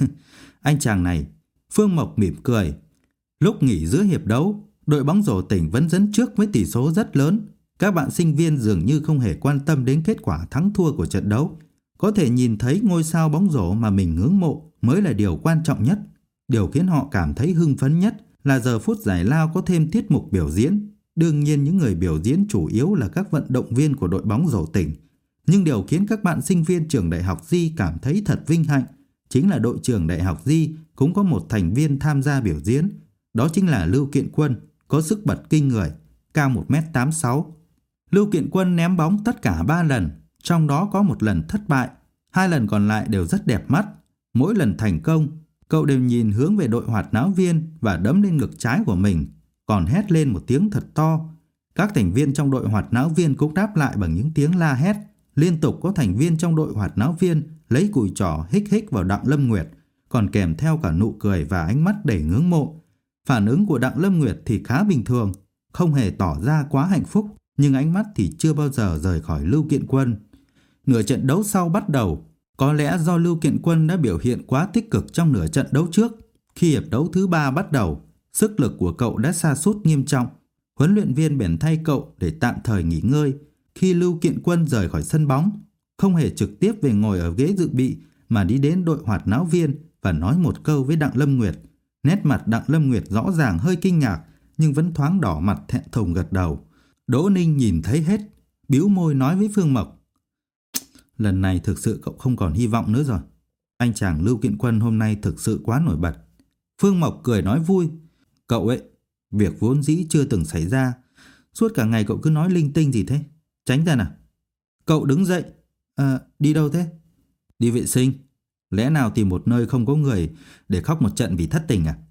Anh chàng này. Phương Mộc mỉm cười. Lúc nghỉ giữa hiệp đấu, đội bóng rổ tỉnh vẫn dẫn trước với tỷ số rất lớn. Các bạn sinh viên dường như không hề quan tâm đến kết quả thắng thua của trận đấu. Có thể nhìn thấy ngôi sao bóng rổ mà mình ngưỡng mộ mới là điều quan trọng nhất. Điều khiến họ cảm thấy hưng phấn nhất là giờ phút giải lao có thêm tiết mục biểu diễn. Đương nhiên những người biểu diễn chủ yếu là các vận động viên của đội bóng rổ tỉnh. Nhưng điều khiến các bạn sinh viên trường đại học Di cảm thấy thật vinh hạnh chính là đội trưởng đại học Di cũng có một thành viên tham gia biểu diễn. Đó chính là Lưu Kiện Quân, có sức bật kinh người, cao 1m86. Lưu Kiện Quân ném bóng tất cả 3 lần, trong đó có một lần thất bại, 2 lần còn lại đều rất đẹp mắt. Mỗi lần thành công, cậu đều nhìn hướng về đội hoạt náo viên và đấm lên ngực trái của mình, còn hét lên một tiếng thật to. Các thành viên trong đội hoạt náo viên cũng đáp lại bằng những tiếng la hét. Liên tục có thành viên trong đội hoạt náo viên lấy cùi trỏ hích hích vào Đặng Lâm Nguyệt, còn kèm theo cả nụ cười và ánh mắt đầy ngưỡng mộ. Phản ứng của Đặng Lâm Nguyệt thì khá bình thường, không hề tỏ ra quá hạnh phúc, nhưng ánh mắt thì chưa bao giờ rời khỏi Lưu Kiện Quân. Nửa trận đấu sau bắt đầu. Có lẽ do Lưu Kiện Quân đã biểu hiện quá tích cực trong nửa trận đấu trước. Khi hiệp đấu thứ 3 bắt đầu, sức lực của cậu đã sa sút nghiêm trọng. Huấn luyện viên bèn thay cậu để tạm thời nghỉ ngơi. Khi Lưu Kiện Quân rời khỏi sân bóng, không hề trực tiếp về ngồi ở ghế dự bị mà đi đến đội hoạt náo viên và nói một câu với Đặng Lâm Nguyệt. Nét mặt Đặng Lâm Nguyệt rõ ràng hơi kinh ngạc, nhưng vẫn thoáng đỏ mặt thẹn thùng gật đầu. Đỗ Ninh nhìn thấy hết, bĩu môi nói với Phương Mộc: lần này thực sự cậu không còn hy vọng nữa rồi. Anh chàng Lưu Kiện Quân hôm nay thực sự quá nổi bật. Phương Mộc cười nói vui: cậu ấy, việc vốn dĩ chưa từng xảy ra. Suốt cả ngày cậu cứ nói linh tinh gì thế? Tránh ra nào. Cậu đứng dậy. Đi đâu thế? Đi vệ sinh. Lẽ nào tìm một nơi không có người để khóc một trận vì thất tình à?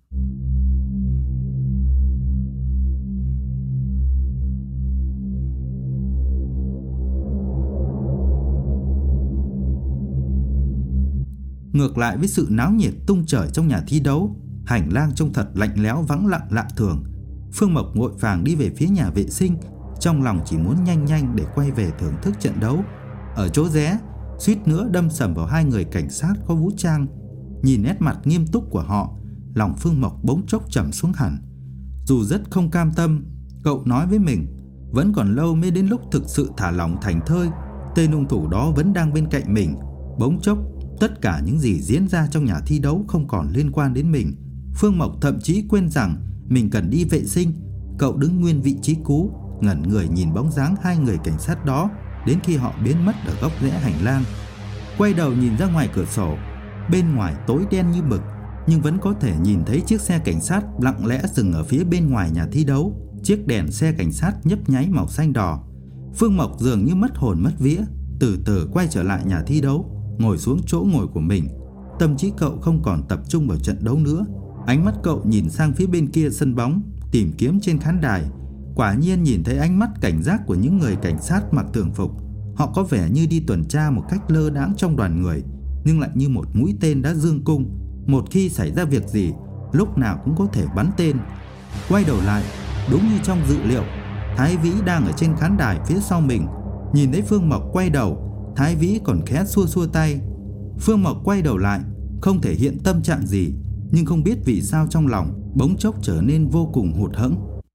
Ngược lại với sự náo nhiệt tung trời trong nhà thi đấu, hành lang trông thật lạnh lẽo vắng lặng lạ thường. Phương Mộc vội vàng đi về phía nhà vệ sinh, trong lòng chỉ muốn nhanh nhanh để quay về thưởng thức trận đấu. Ở chỗ rẽ, suýt nữa đâm sầm vào hai người cảnh sát có vũ trang. Nhìn nét mặt nghiêm túc của họ, lòng Phương Mộc bỗng chốc trầm xuống hẳn. Dù rất không cam tâm, cậu nói với mình, vẫn còn lâu mới đến lúc thực sự thả lỏng thành thơi. Tên hung thủ đó vẫn đang bên cạnh mình. Bỗng chốc, tất cả những gì diễn ra trong nhà thi đấu không còn liên quan đến mình. Phương Mộc thậm chí quên rằng mình cần đi vệ sinh. Cậu đứng nguyên vị trí cũ, ngẩn người nhìn bóng dáng hai người cảnh sát đó đến khi họ biến mất ở góc rẽ hành lang. Quay đầu nhìn ra ngoài cửa sổ, bên ngoài tối đen như mực, nhưng vẫn có thể nhìn thấy chiếc xe cảnh sát lặng lẽ dừng ở phía bên ngoài nhà thi đấu. Chiếc đèn xe cảnh sát nhấp nháy màu xanh đỏ. Phương Mộc dường như mất hồn mất vía, từ từ quay trở lại nhà thi đấu, ngồi xuống chỗ ngồi của mình. Tâm trí cậu không còn tập trung vào trận đấu nữa. Ánh mắt cậu nhìn sang phía bên kia sân bóng, tìm kiếm trên khán đài. Quả nhiên nhìn thấy ánh mắt cảnh giác của những người cảnh sát mặc thường phục. Họ có vẻ như đi tuần tra một cách lơ đãng trong đoàn người, nhưng lại như một mũi tên đã dương cung. Một khi xảy ra việc gì, lúc nào cũng có thể bắn tên. Quay đầu lại, đúng như trong dự liệu, Thái Vĩ đang ở trên khán đài phía sau mình. Nhìn thấy Phương Mộc quay đầu, Thái Vĩ còn khẽ xua xua tay. Phương Mộc quay đầu lại, không thể hiện tâm trạng gì, nhưng không biết vì sao trong lòng bỗng chốc trở nên vô cùng hụt hẫng.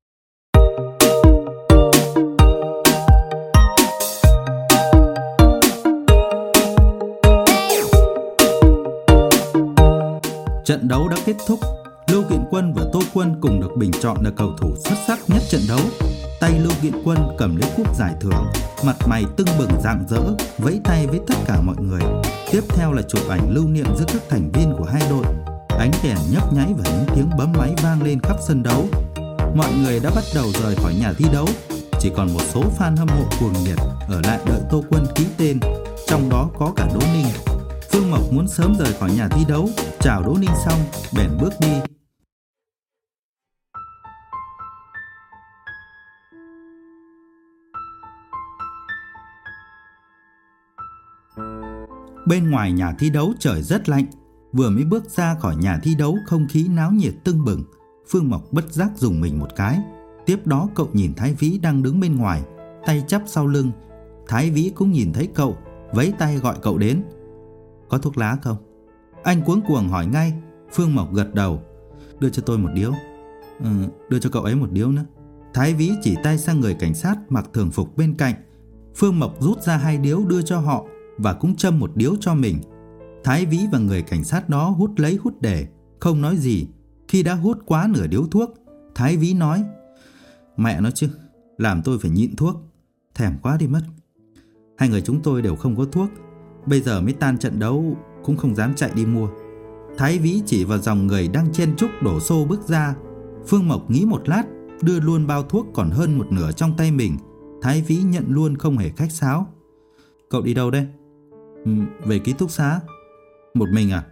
Trận đấu đã kết thúc. Lưu Kiện Quân và Tô Quân cùng được bình chọn là cầu thủ xuất sắc nhất trận đấu. Tay Lưu Kiện Quân cầm lấy cúp giải thưởng, mặt mày tưng bừng rạng rỡ, vẫy tay với tất cả mọi người. Tiếp theo là chụp ảnh lưu niệm giữa các thành viên của hai đội. Ánh đèn nhấp nháy và những tiếng bấm máy vang lên khắp sân đấu. Mọi người đã bắt đầu rời khỏi nhà thi đấu. Chỉ còn một số fan hâm mộ cuồng nhiệt ở lại đợi Tô Quân ký tên, trong đó có cả Đỗ Ninh. Phương Mộc muốn sớm rời khỏi nhà thi đấu, chào Đỗ Ninh xong bèn bước đi. Bên ngoài nhà thi đấu trời rất lạnh. Vừa mới bước ra khỏi nhà thi đấu, không khí náo nhiệt tưng bừng. Phương Mộc bất giác rùng mình một cái. Tiếp đó cậu nhìn Thái Vĩ đang đứng bên ngoài, tay chắp sau lưng. Thái Vĩ cũng nhìn thấy cậu, vẫy tay gọi cậu đến. Có thuốc lá không? Anh cuống cuồng hỏi ngay. Phương Mộc gật đầu. Đưa cho tôi một điếu. Đưa cho cậu ấy một điếu nữa. Thái Vĩ chỉ tay sang người cảnh sát mặc thường phục bên cạnh. Phương Mộc rút ra 2 điếu đưa cho họ và cũng châm một điếu cho mình. Thái Vĩ và người cảnh sát đó hút lấy hút để, không nói gì. Khi đã hút quá nửa điếu thuốc, Thái Vĩ nói: Mẹ nó chứ, làm tôi phải nhịn thuốc, thèm quá đi mất. Hai người chúng tôi đều không có thuốc, bây giờ mới tan trận đấu cũng không dám chạy đi mua. Thái Vĩ chỉ vào dòng người đang chen chúc đổ xô bước ra. Phương Mộc nghĩ một lát, đưa luôn bao thuốc còn hơn một nửa trong tay mình. Thái Vĩ nhận luôn không hề khách sáo. Cậu đi đâu đây? Về ký túc xá. Một mình à?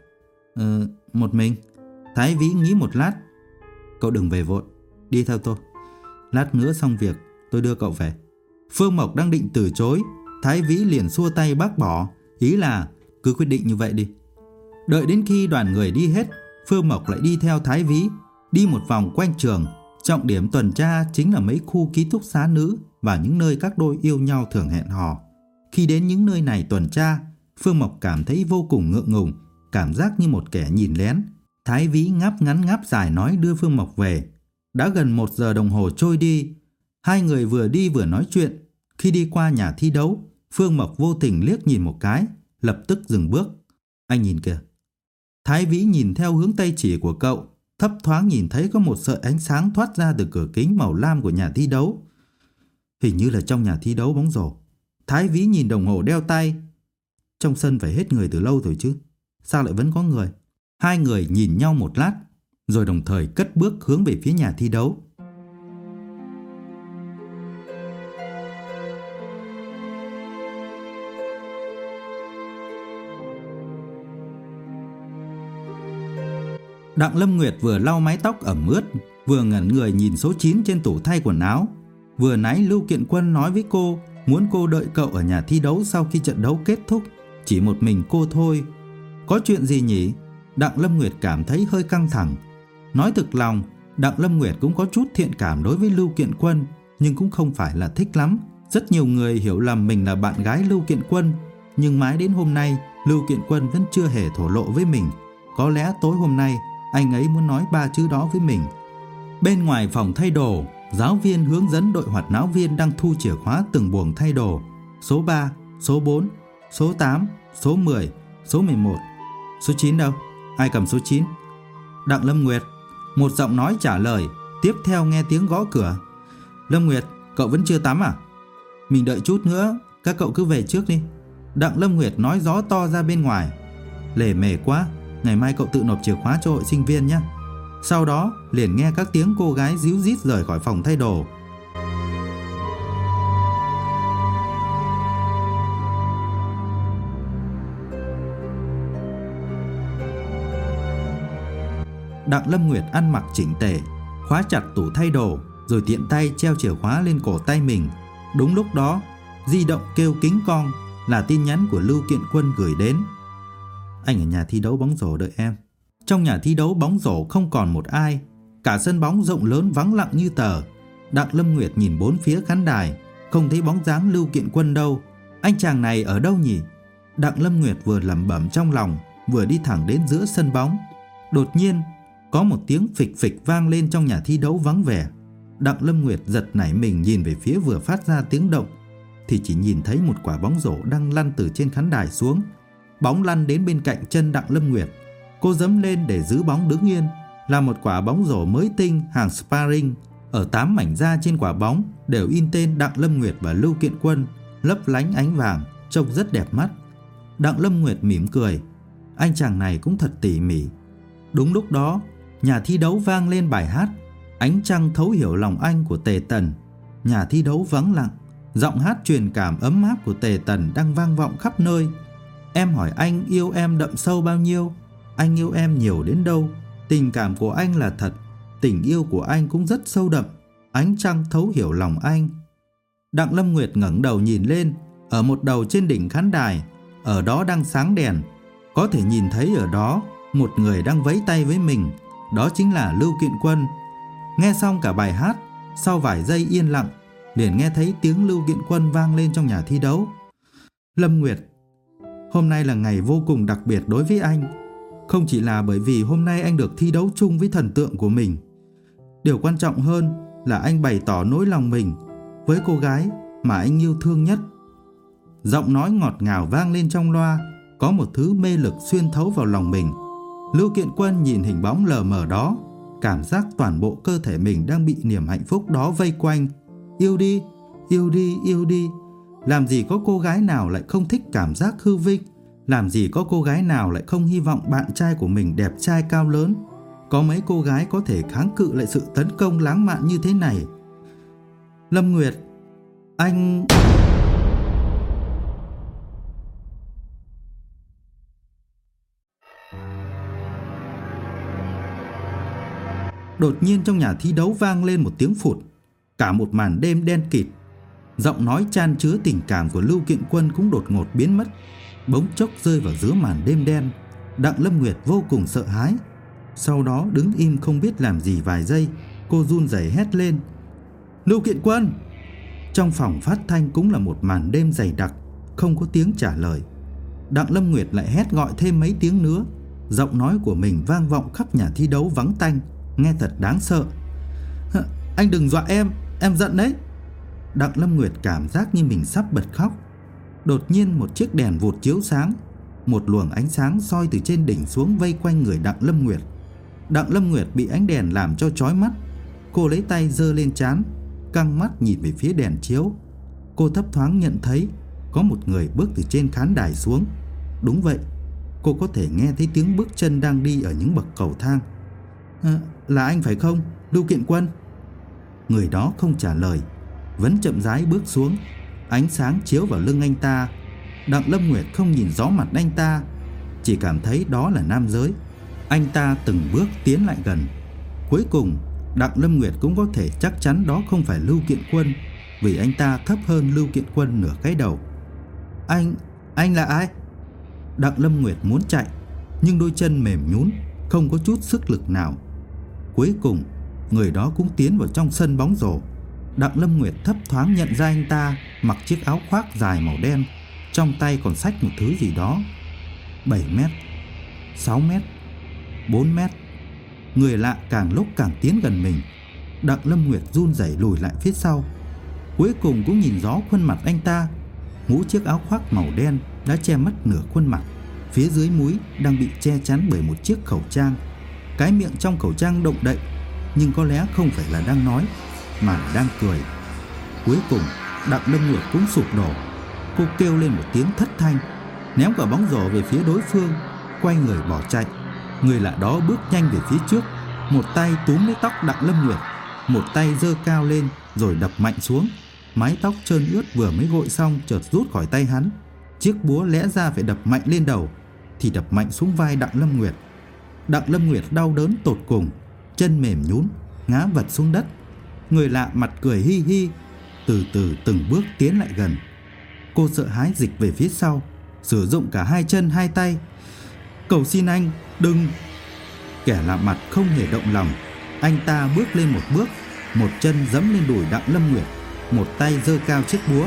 Một mình. Thái Vĩ nghĩ một lát. Cậu đừng về vội, đi theo tôi. Lát nữa xong việc tôi đưa cậu về. Phương Mộc đang định từ chối, Thái Vĩ liền xua tay bác bỏ, ý là cứ quyết định như vậy đi. Đợi đến khi đoàn người đi hết, Phương Mộc lại đi theo Thái Vĩ, đi một vòng quanh trường. Trọng điểm tuần tra chính là mấy khu ký túc xá nữ và những nơi các đôi yêu nhau thường hẹn hò. Khi đến những nơi này tuần tra, Phương Mộc cảm thấy vô cùng ngượng ngùng, cảm giác như một kẻ nhìn lén. Thái Vĩ ngáp ngắn ngáp dài nói đưa Phương Mộc về. Đã gần 1 giờ đồng hồ trôi đi. Hai người vừa đi vừa nói chuyện. Khi đi qua nhà thi đấu, Phương Mộc vô tình liếc nhìn một cái, lập tức dừng bước. Anh nhìn kìa. Thái Vĩ nhìn theo hướng tay chỉ của cậu, thấp thoáng nhìn thấy có một sợi ánh sáng thoát ra từ cửa kính màu lam của nhà thi đấu. Hình như là trong nhà thi đấu bóng rổ. Thái Vĩ nhìn đồng hồ đeo tay. Trong sân phải hết người từ lâu rồi chứ, sao lại vẫn có người? Hai người nhìn nhau một lát, rồi đồng thời cất bước hướng về phía nhà thi đấu. Đặng Lâm Nguyệt vừa lau mái tóc ẩm ướt, vừa ngẩn người nhìn số 9 trên tủ thay quần áo. Vừa nãy Lưu Kiện Quân nói với cô muốn cô đợi cậu ở nhà thi đấu sau khi trận đấu kết thúc. Chỉ một mình cô thôi. Có chuyện gì nhỉ? Đặng Lâm Nguyệt cảm thấy hơi căng thẳng. Nói thực lòng, Đặng Lâm Nguyệt cũng có chút thiện cảm đối với Lưu Kiện Quân, nhưng cũng không phải là thích lắm. Rất nhiều người hiểu lầm mình là bạn gái Lưu Kiện Quân, nhưng mãi đến hôm nay Lưu Kiện Quân vẫn chưa hề thổ lộ với mình. Có lẽ tối hôm nay anh ấy muốn nói 3 chữ đó với mình. Bên ngoài phòng thay đồ, giáo viên hướng dẫn đội hoạt náo viên đang thu chìa khóa từng buồng thay đồ. Số 3, số 4, số 8, số 10, số 11. Số 9 đâu? Ai cầm số 9? Đặng Lâm Nguyệt. Một giọng nói trả lời. Tiếp theo nghe tiếng gõ cửa. Lâm Nguyệt, cậu vẫn chưa tắm à? Mình đợi chút nữa, các cậu cứ về trước đi. Đặng Lâm Nguyệt nói gió to ra bên ngoài. Lề mề quá, ngày mai cậu tự nộp chìa khóa cho hội sinh viên nhé. Sau đó liền nghe các tiếng cô gái ríu rít rời khỏi phòng thay đồ. Đặng Lâm Nguyệt ăn mặc chỉnh tề, khóa chặt tủ thay đồ, rồi tiện tay treo chìa khóa lên cổ tay mình. Đúng lúc đó, di động kêu kính cong, là tin nhắn của Lưu Kiện Quân gửi đến. Anh ở nhà thi đấu bóng rổ đợi em. Trong nhà thi đấu bóng rổ không còn một ai, cả sân bóng rộng lớn vắng lặng như tờ. Đặng Lâm Nguyệt nhìn bốn phía khán đài, không thấy bóng dáng Lưu Kiện Quân đâu. Anh chàng này ở đâu nhỉ? Đặng Lâm Nguyệt vừa lẩm bẩm trong lòng, vừa đi thẳng đến giữa sân bóng. Đột nhiên, có một tiếng phịch phịch vang lên trong nhà thi đấu vắng vẻ. Đặng Lâm Nguyệt giật nảy mình nhìn về phía vừa phát ra tiếng động, thì chỉ nhìn thấy một quả bóng rổ đang lăn từ trên khán đài xuống. Bóng lăn đến bên cạnh chân Đặng Lâm Nguyệt. Cô giẫm lên để giữ bóng đứng yên, là một quả bóng rổ mới tinh hàng sparring. Ở 8 mảnh da trên quả bóng đều in tên Đặng Lâm Nguyệt và Lưu Kiện Quân, lấp lánh ánh vàng, trông rất đẹp mắt. Đặng Lâm Nguyệt mỉm cười. Anh chàng này cũng thật tỉ mỉ. Đúng lúc đó, nhà thi đấu vang lên bài hát Ánh Trăng Thấu Hiểu Lòng Anh của Tề Tần. Nhà thi đấu vắng lặng, giọng hát truyền cảm ấm áp của Tề Tần đang vang vọng khắp nơi. Em hỏi anh yêu em đậm sâu bao nhiêu, anh yêu em nhiều đến đâu. Tình cảm của anh là thật, tình yêu của anh cũng rất sâu đậm. Ánh trăng thấu hiểu lòng anh. Đặng Lâm Nguyệt ngẩng đầu nhìn lên. Ở một đầu trên đỉnh khán đài, ở đó đang sáng đèn. Có thể nhìn thấy ở đó một người đang vẫy tay với mình. Đó chính là Lưu Kiện Quân. Nghe xong cả bài hát, sau vài giây yên lặng, liền nghe thấy tiếng Lưu Kiện Quân vang lên trong nhà thi đấu. Lâm Nguyệt, hôm nay là ngày vô cùng đặc biệt đối với anh. Không chỉ là bởi vì hôm nay anh được thi đấu chung với thần tượng của mình. Điều quan trọng hơn là anh bày tỏ nỗi lòng mình với cô gái mà anh yêu thương nhất. Giọng nói ngọt ngào vang lên trong loa, có một thứ mê lực xuyên thấu vào lòng mình. Lưu Kiện Quân nhìn hình bóng lờ mờ đó, cảm giác toàn bộ cơ thể mình đang bị niềm hạnh phúc đó vây quanh. Yêu đi, yêu đi, yêu đi. Làm gì có cô gái nào lại không thích cảm giác hư vinh. Làm gì có cô gái nào lại không hy vọng bạn trai của mình đẹp trai cao lớn. Có mấy cô gái có thể kháng cự lại sự tấn công lãng mạn như thế này. Lâm Nguyệt, anh... Đột nhiên trong nhà thi đấu vang lên một tiếng phụt. Cả một màn đêm đen kịt. Giọng nói chan chứa tình cảm của Lưu Kiện Quân cũng đột ngột biến mất, bỗng chốc rơi vào giữa màn đêm đen. Đặng Lâm Nguyệt vô cùng sợ hãi. Sau đó đứng im không biết làm gì vài giây. Cô run rẩy hét lên: Lưu Kiện Quân! Trong phòng phát thanh cũng là một màn đêm dày đặc, không có tiếng trả lời. Đặng Lâm Nguyệt lại hét gọi thêm mấy tiếng nữa. Giọng nói của mình vang vọng khắp nhà thi đấu vắng tanh, nghe thật đáng sợ. Anh đừng dọa em giận đấy. Đặng Lâm Nguyệt cảm giác như mình sắp bật khóc. Đột nhiên một chiếc đèn vụt chiếu sáng. Một luồng ánh sáng soi từ trên đỉnh xuống vây quanh người Đặng Lâm Nguyệt. Đặng Lâm Nguyệt bị ánh đèn làm cho chói mắt. Cô lấy tay giơ lên trán, căng mắt nhìn về phía đèn chiếu. Cô thấp thoáng nhận thấy có một người bước từ trên khán đài xuống. Đúng vậy, cô có thể nghe thấy tiếng bước chân đang đi ở những bậc cầu thang. Là anh phải không, Lưu Kiện Quân? Người đó không trả lời, vẫn chậm rãi bước xuống. Ánh sáng chiếu vào lưng anh ta. Đặng Lâm Nguyệt không nhìn rõ mặt anh ta, chỉ cảm thấy đó là nam giới. Anh ta từng bước tiến lại gần. Cuối cùng Đặng Lâm Nguyệt cũng có thể chắc chắn đó không phải Lưu Kiện Quân, vì anh ta thấp hơn Lưu Kiện Quân nửa cái đầu. Anh là ai? Đặng Lâm Nguyệt muốn chạy, nhưng đôi chân mềm nhũn, không có chút sức lực nào. Cuối cùng người đó cũng tiến vào trong sân bóng rổ. Đặng Lâm Nguyệt thấp thoáng nhận ra anh ta mặc chiếc áo khoác dài màu đen, trong tay còn xách một thứ gì đó. 7 mét, 6 mét, 4 mét. Người lạ càng lúc càng tiến gần mình. Đặng Lâm Nguyệt run rẩy lùi lại phía sau. Cuối cùng cũng nhìn rõ khuôn mặt anh ta. Mũ chiếc áo khoác màu đen đã che mất nửa khuôn mặt. Phía dưới mũi đang bị che chắn bởi một chiếc khẩu trang. Cái miệng trong khẩu trang động đậy, nhưng có lẽ không phải là đang nói, mà là đang cười. Cuối cùng Đặng Lâm Nguyệt cũng sụp đổ. Cô kêu lên một tiếng thất thanh, ném quả bóng rổ về phía đối phương, quay người bỏ chạy. Người lạ đó bước nhanh về phía trước, một tay túm lấy tóc Đặng Lâm Nguyệt, một tay giơ cao lên rồi đập mạnh xuống. Mái tóc trơn ướt vừa mới gội xong chợt rút khỏi tay hắn. Chiếc búa lẽ ra phải đập mạnh lên đầu thì đập mạnh xuống vai Đặng Lâm Nguyệt. Đặng Lâm Nguyệt đau đớn tột cùng, chân mềm nhũn, ngã vật xuống đất. Người lạ mặt cười hi hi, từ từ từng bước tiến lại gần. Cô sợ hãi dịch về phía sau, sử dụng cả hai chân hai tay. Cầu xin anh, đừng. Kẻ lạ mặt không hề động lòng. Anh ta bước lên một bước, một chân giẫm lên đùi Đặng Lâm Nguyệt, một tay giơ cao chiếc búa.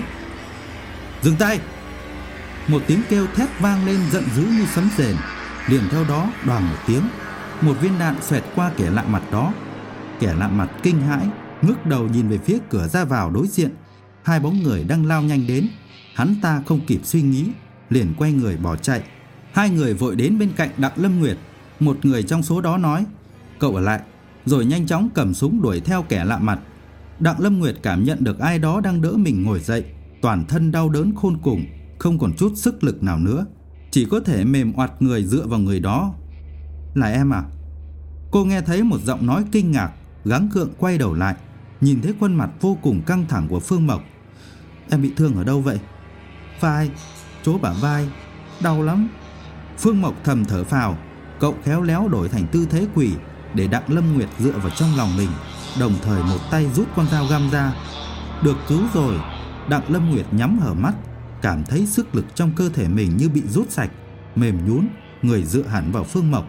Dừng tay! Một tiếng kêu thét vang lên giận dữ như sấm rền. Liền theo đó đoàng một tiếng, một viên đạn xoẹt qua kẻ lạ mặt đó. Kẻ lạ mặt kinh hãi, ngước đầu nhìn về phía cửa ra vào đối diện. Hai bóng người đang lao nhanh đến. Hắn ta không kịp suy nghĩ, liền quay người bỏ chạy. Hai người vội đến bên cạnh Đặng Lâm Nguyệt. Một người trong số đó nói: "Cậu ở lại", rồi nhanh chóng cầm súng đuổi theo kẻ lạ mặt. Đặng Lâm Nguyệt cảm nhận được ai đó đang đỡ mình ngồi dậy, toàn thân đau đớn khôn cùng, không còn chút sức lực nào nữa, chỉ có thể mềm oặt người dựa vào người đó. "Là em à?" Cô nghe thấy một giọng nói kinh ngạc, gắng gượng quay đầu lại, nhìn thấy khuôn mặt vô cùng căng thẳng của Phương Mộc. "Em bị thương ở đâu vậy?" "Vai, chỗ bả vai, đau lắm." Phương Mộc thầm thở phào. Cậu khéo léo đổi thành tư thế quỳ để Đặng Lâm Nguyệt dựa vào trong lòng mình, đồng thời một tay rút con dao găm ra. Được cứu rồi. Đặng Lâm Nguyệt nhắm hở mắt, cảm thấy sức lực trong cơ thể mình như bị rút sạch, mềm nhũn, người dựa hẳn vào Phương Mộc.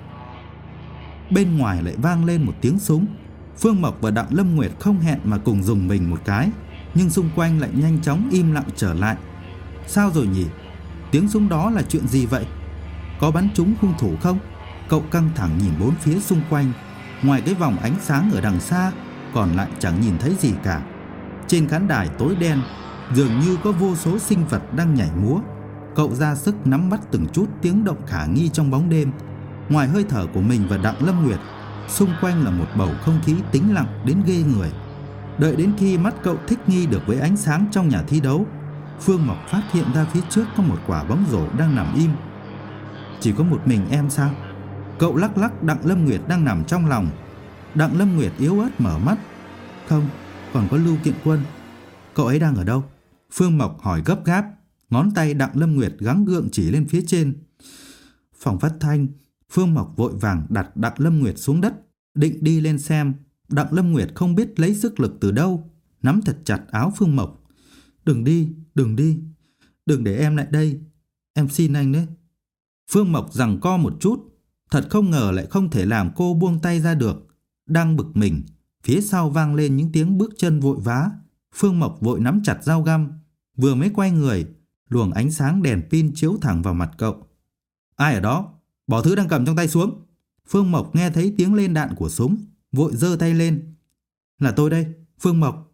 Bên ngoài lại vang lên một tiếng súng. Phương Mộc và Đặng Lâm Nguyệt không hẹn mà cùng rùng mình một cái, nhưng xung quanh lại nhanh chóng im lặng trở lại. Sao rồi nhỉ? Tiếng súng đó là chuyện gì vậy? Có bắn trúng hung thủ không? Cậu căng thẳng nhìn bốn phía xung quanh. Ngoài cái vòng ánh sáng ở đằng xa, còn lại chẳng nhìn thấy gì cả. Trên khán đài tối đen, dường như có vô số sinh vật đang nhảy múa. Cậu ra sức nắm bắt từng chút tiếng động khả nghi trong bóng đêm. Ngoài hơi thở của mình và Đặng Lâm Nguyệt, xung quanh là một bầu không khí tĩnh lặng đến ghê người. Đợi đến khi mắt cậu thích nghi được với ánh sáng trong nhà thi đấu, Phương Mộc phát hiện ra phía trước có một quả bóng rổ đang nằm im. "Chỉ có một mình em sao?" Cậu lắc lắc Đặng Lâm Nguyệt đang nằm trong lòng. Đặng Lâm Nguyệt yếu ớt mở mắt. "Không, còn có Lưu Kiện Quân." "Cậu ấy đang ở đâu?" Phương Mộc hỏi gấp gáp. Ngón tay Đặng Lâm Nguyệt gắng gượng chỉ lên phía trên. "Phòng phát thanh." Phương Mộc vội vàng đặt Đặng Lâm Nguyệt xuống đất, định đi lên xem. Đặng Lâm Nguyệt không biết lấy sức lực từ đâu, nắm thật chặt áo Phương Mộc. "Đừng đi, đừng đi. Đừng để em lại đây. Em xin anh đấy." Phương Mộc giằng co một chút, thật không ngờ lại không thể làm cô buông tay ra được. Đang bực mình, phía sau vang lên những tiếng bước chân vội vã. Phương Mộc vội nắm chặt dao găm. Vừa mới quay người, luồng ánh sáng đèn pin chiếu thẳng vào mặt cậu. "Ai ở đó? Bỏ thứ đang cầm trong tay xuống." Phương Mộc nghe thấy tiếng lên đạn của súng, vội giơ tay lên. "Là tôi đây, Phương Mộc."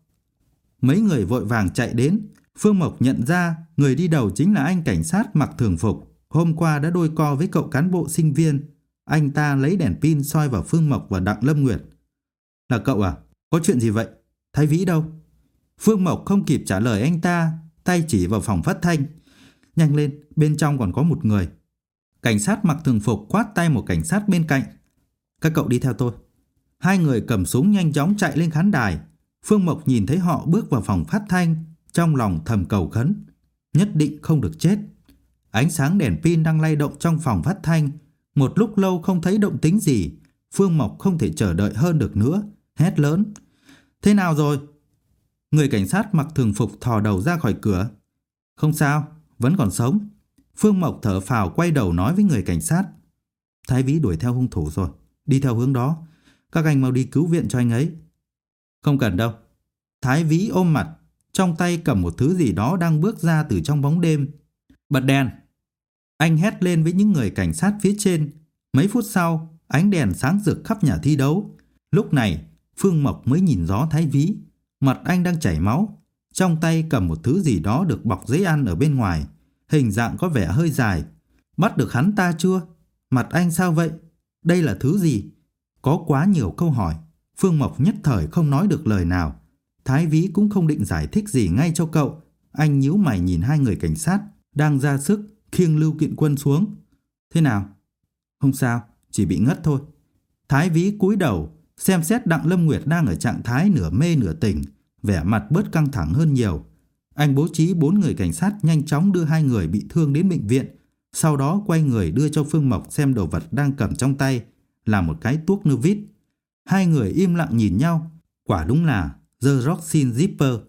Mấy người vội vàng chạy đến. Phương Mộc nhận ra người đi đầu chính là anh cảnh sát mặc thường phục hôm qua đã đôi co với cậu cán bộ sinh viên. Anh ta lấy đèn pin soi vào Phương Mộc và Đặng Lâm Nguyệt. "Là cậu à? Có chuyện gì vậy? Thái Vĩ đâu?" Phương Mộc không kịp trả lời anh ta, tay chỉ vào phòng phát thanh. "Nhanh lên, bên trong còn có một người." Cảnh sát mặc thường phục quát tay một cảnh sát bên cạnh. "Các cậu đi theo tôi." Hai người cầm súng nhanh chóng chạy lên khán đài. Phương Mộc nhìn thấy họ bước vào phòng phát thanh, trong lòng thầm cầu khấn, nhất định không được chết. Ánh sáng đèn pin đang lay động trong phòng phát thanh Một lúc lâu không thấy động tĩnh gì, Phương Mộc không thể chờ đợi hơn được nữa, hét lớn. Thế nào rồi? Người cảnh sát mặc thường phục thò đầu ra khỏi cửa. Không sao, vẫn còn sống. Phương Mộc thở phào quay đầu nói với người cảnh sát. Thái Vĩ đuổi theo hung thủ rồi, đi theo hướng đó. Các anh mau đi cứu viện cho anh ấy. Không cần đâu. Thái Vĩ ôm mặt, trong tay cầm một thứ gì đó đang bước ra từ trong bóng đêm. Bật đèn. Anh hét lên với những người cảnh sát phía trên. Mấy phút sau, ánh đèn sáng rực khắp nhà thi đấu. Lúc này, Phương Mộc mới nhìn rõ Thái Vĩ. Mặt anh đang chảy máu, trong tay cầm một thứ gì đó được bọc giấy ăn ở bên ngoài. Hình dạng có vẻ hơi dài. Bắt được hắn ta chưa? Mặt anh sao vậy? Đây là thứ gì? Có quá nhiều câu hỏi, Phương Mộc nhất thời không nói được lời nào. Thái Vĩ cũng không định giải thích gì ngay cho cậu. Anh nhíu mày nhìn hai người cảnh sát đang ra sức khiêng Lưu Kiện Quân xuống. Thế nào? Không sao, chỉ bị ngất thôi. Thái Vĩ cúi đầu xem xét Đặng Lâm Nguyệt đang ở trạng thái nửa mê nửa tỉnh, vẻ mặt bớt căng thẳng hơn nhiều. Anh bố trí 4 người cảnh sát nhanh chóng đưa hai người bị thương đến bệnh viện, sau đó quay người đưa cho Phương Mộc xem đồ vật đang cầm trong tay là một cái tuốc nơ vít. Hai người im lặng nhìn nhau, quả đúng là The Roxin Zipper.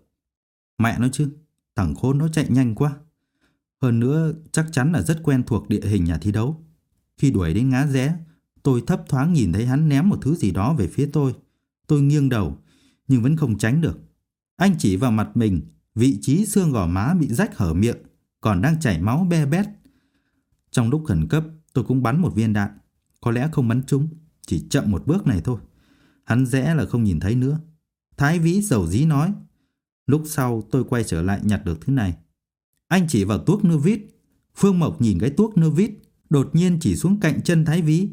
Mẹ nó chứ, thằng khốn nó chạy nhanh quá. Hơn nữa chắc chắn là rất quen thuộc địa hình nhà thi đấu. Khi đuổi đến ngã rẽ, tôi thấp thoáng nhìn thấy hắn ném một thứ gì đó về phía tôi. Tôi nghiêng đầu, nhưng vẫn không tránh được. Anh chỉ vào mặt mình, vị trí xương gò má bị rách hở miệng, còn đang chảy máu be bét. Trong lúc khẩn cấp, tôi cũng bắn một viên đạn. Có lẽ không bắn trúng, chỉ chậm một bước này thôi. Hắn rẽ là không nhìn thấy nữa. Thái Vĩ dầu dí nói. Lúc sau tôi quay trở lại nhặt được thứ này. Anh chỉ vào tuốc nơ vít. Phương Mộc nhìn cái tuốc nơ vít, đột nhiên chỉ xuống cạnh chân Thái Vĩ.